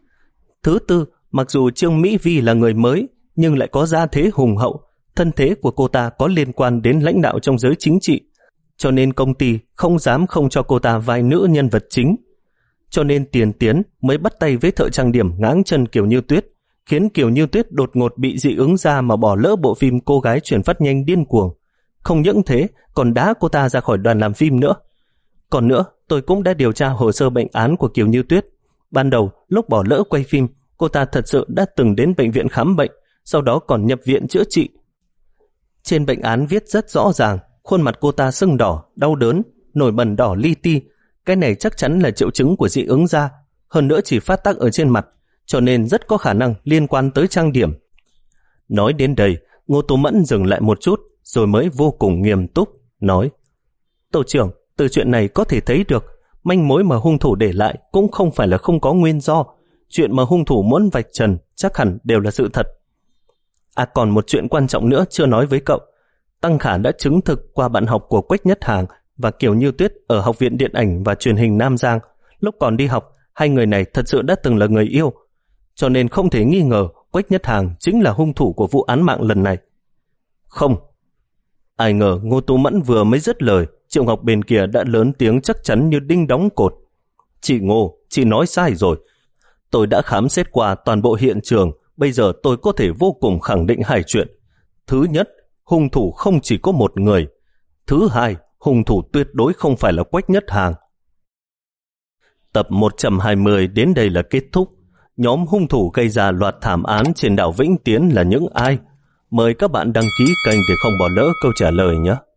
Thứ tư, mặc dù Trương Mỹ Vi là người mới, nhưng lại có gia thế hùng hậu, thân thế của cô ta có liên quan đến lãnh đạo trong giới chính trị, cho nên công ty không dám không cho cô ta vai nữ nhân vật chính. Cho nên Tiền Tiến mới bắt tay với thợ trang điểm ngáng chân Kiều Như Tuyết, khiến Kiều Như Tuyết đột ngột bị dị ứng da mà bỏ lỡ bộ phim Cô Gái Chuyển Phát Nhanh Điên Cuồng. Không những thế, còn đá cô ta ra khỏi đoàn làm phim nữa. Còn nữa, tôi cũng đã điều tra hồ sơ bệnh án của Kiều Như Tuyết. Ban đầu, lúc bỏ lỡ quay phim, cô ta thật sự đã từng đến bệnh viện khám bệnh, sau đó còn nhập viện chữa trị. Trên bệnh án viết rất rõ ràng, khuôn mặt cô ta sưng đỏ, đau đớn, nổi bần đỏ li ti. Cái này chắc chắn là triệu chứng của dị ứng da, hơn nữa chỉ phát tác ở trên mặt, cho nên rất có khả năng liên quan tới trang điểm. Nói đến đây, Ngô Tú Mẫn dừng lại một chút, rồi mới vô cùng nghiêm túc, nói: Tổ trưởng, từ chuyện này có thể thấy được, manh mối mà hung thủ để lại cũng không phải là không có nguyên do. Chuyện mà hung thủ muốn vạch trần chắc hẳn đều là sự thật. À, còn một chuyện quan trọng nữa chưa nói với cậu. Tăng Khả đã chứng thực qua bạn học của Quách Nhất Hàng và Kiều Như Tuyết ở Học viện Điện ảnh và Truyền hình Nam Giang. Lúc còn đi học, hai người này thật sự đã từng là người yêu, cho nên không thể nghi ngờ Quách Nhất Hàng chính là hung thủ của vụ án mạng lần này. Không. Ai ngờ Ngô Tú Mẫn vừa mới dứt lời, Triệu Ngọc bên kia đã lớn tiếng chắc chắn như đinh đóng cột. Chị Ngô, chị nói sai rồi. Tôi đã khám xét qua toàn bộ hiện trường, bây giờ tôi có thể vô cùng khẳng định hai chuyện. Thứ nhất, hung thủ không chỉ có một người. Thứ hai, hung thủ tuyệt đối không phải là Quách Nhất Hàng. Tập một trăm hai mươi đến đây là kết thúc. Nhóm hung thủ gây ra loạt thảm án trên đảo Vĩnh Tiến là những ai? Mời các bạn đăng ký kênh để không bỏ lỡ câu trả lời nhé.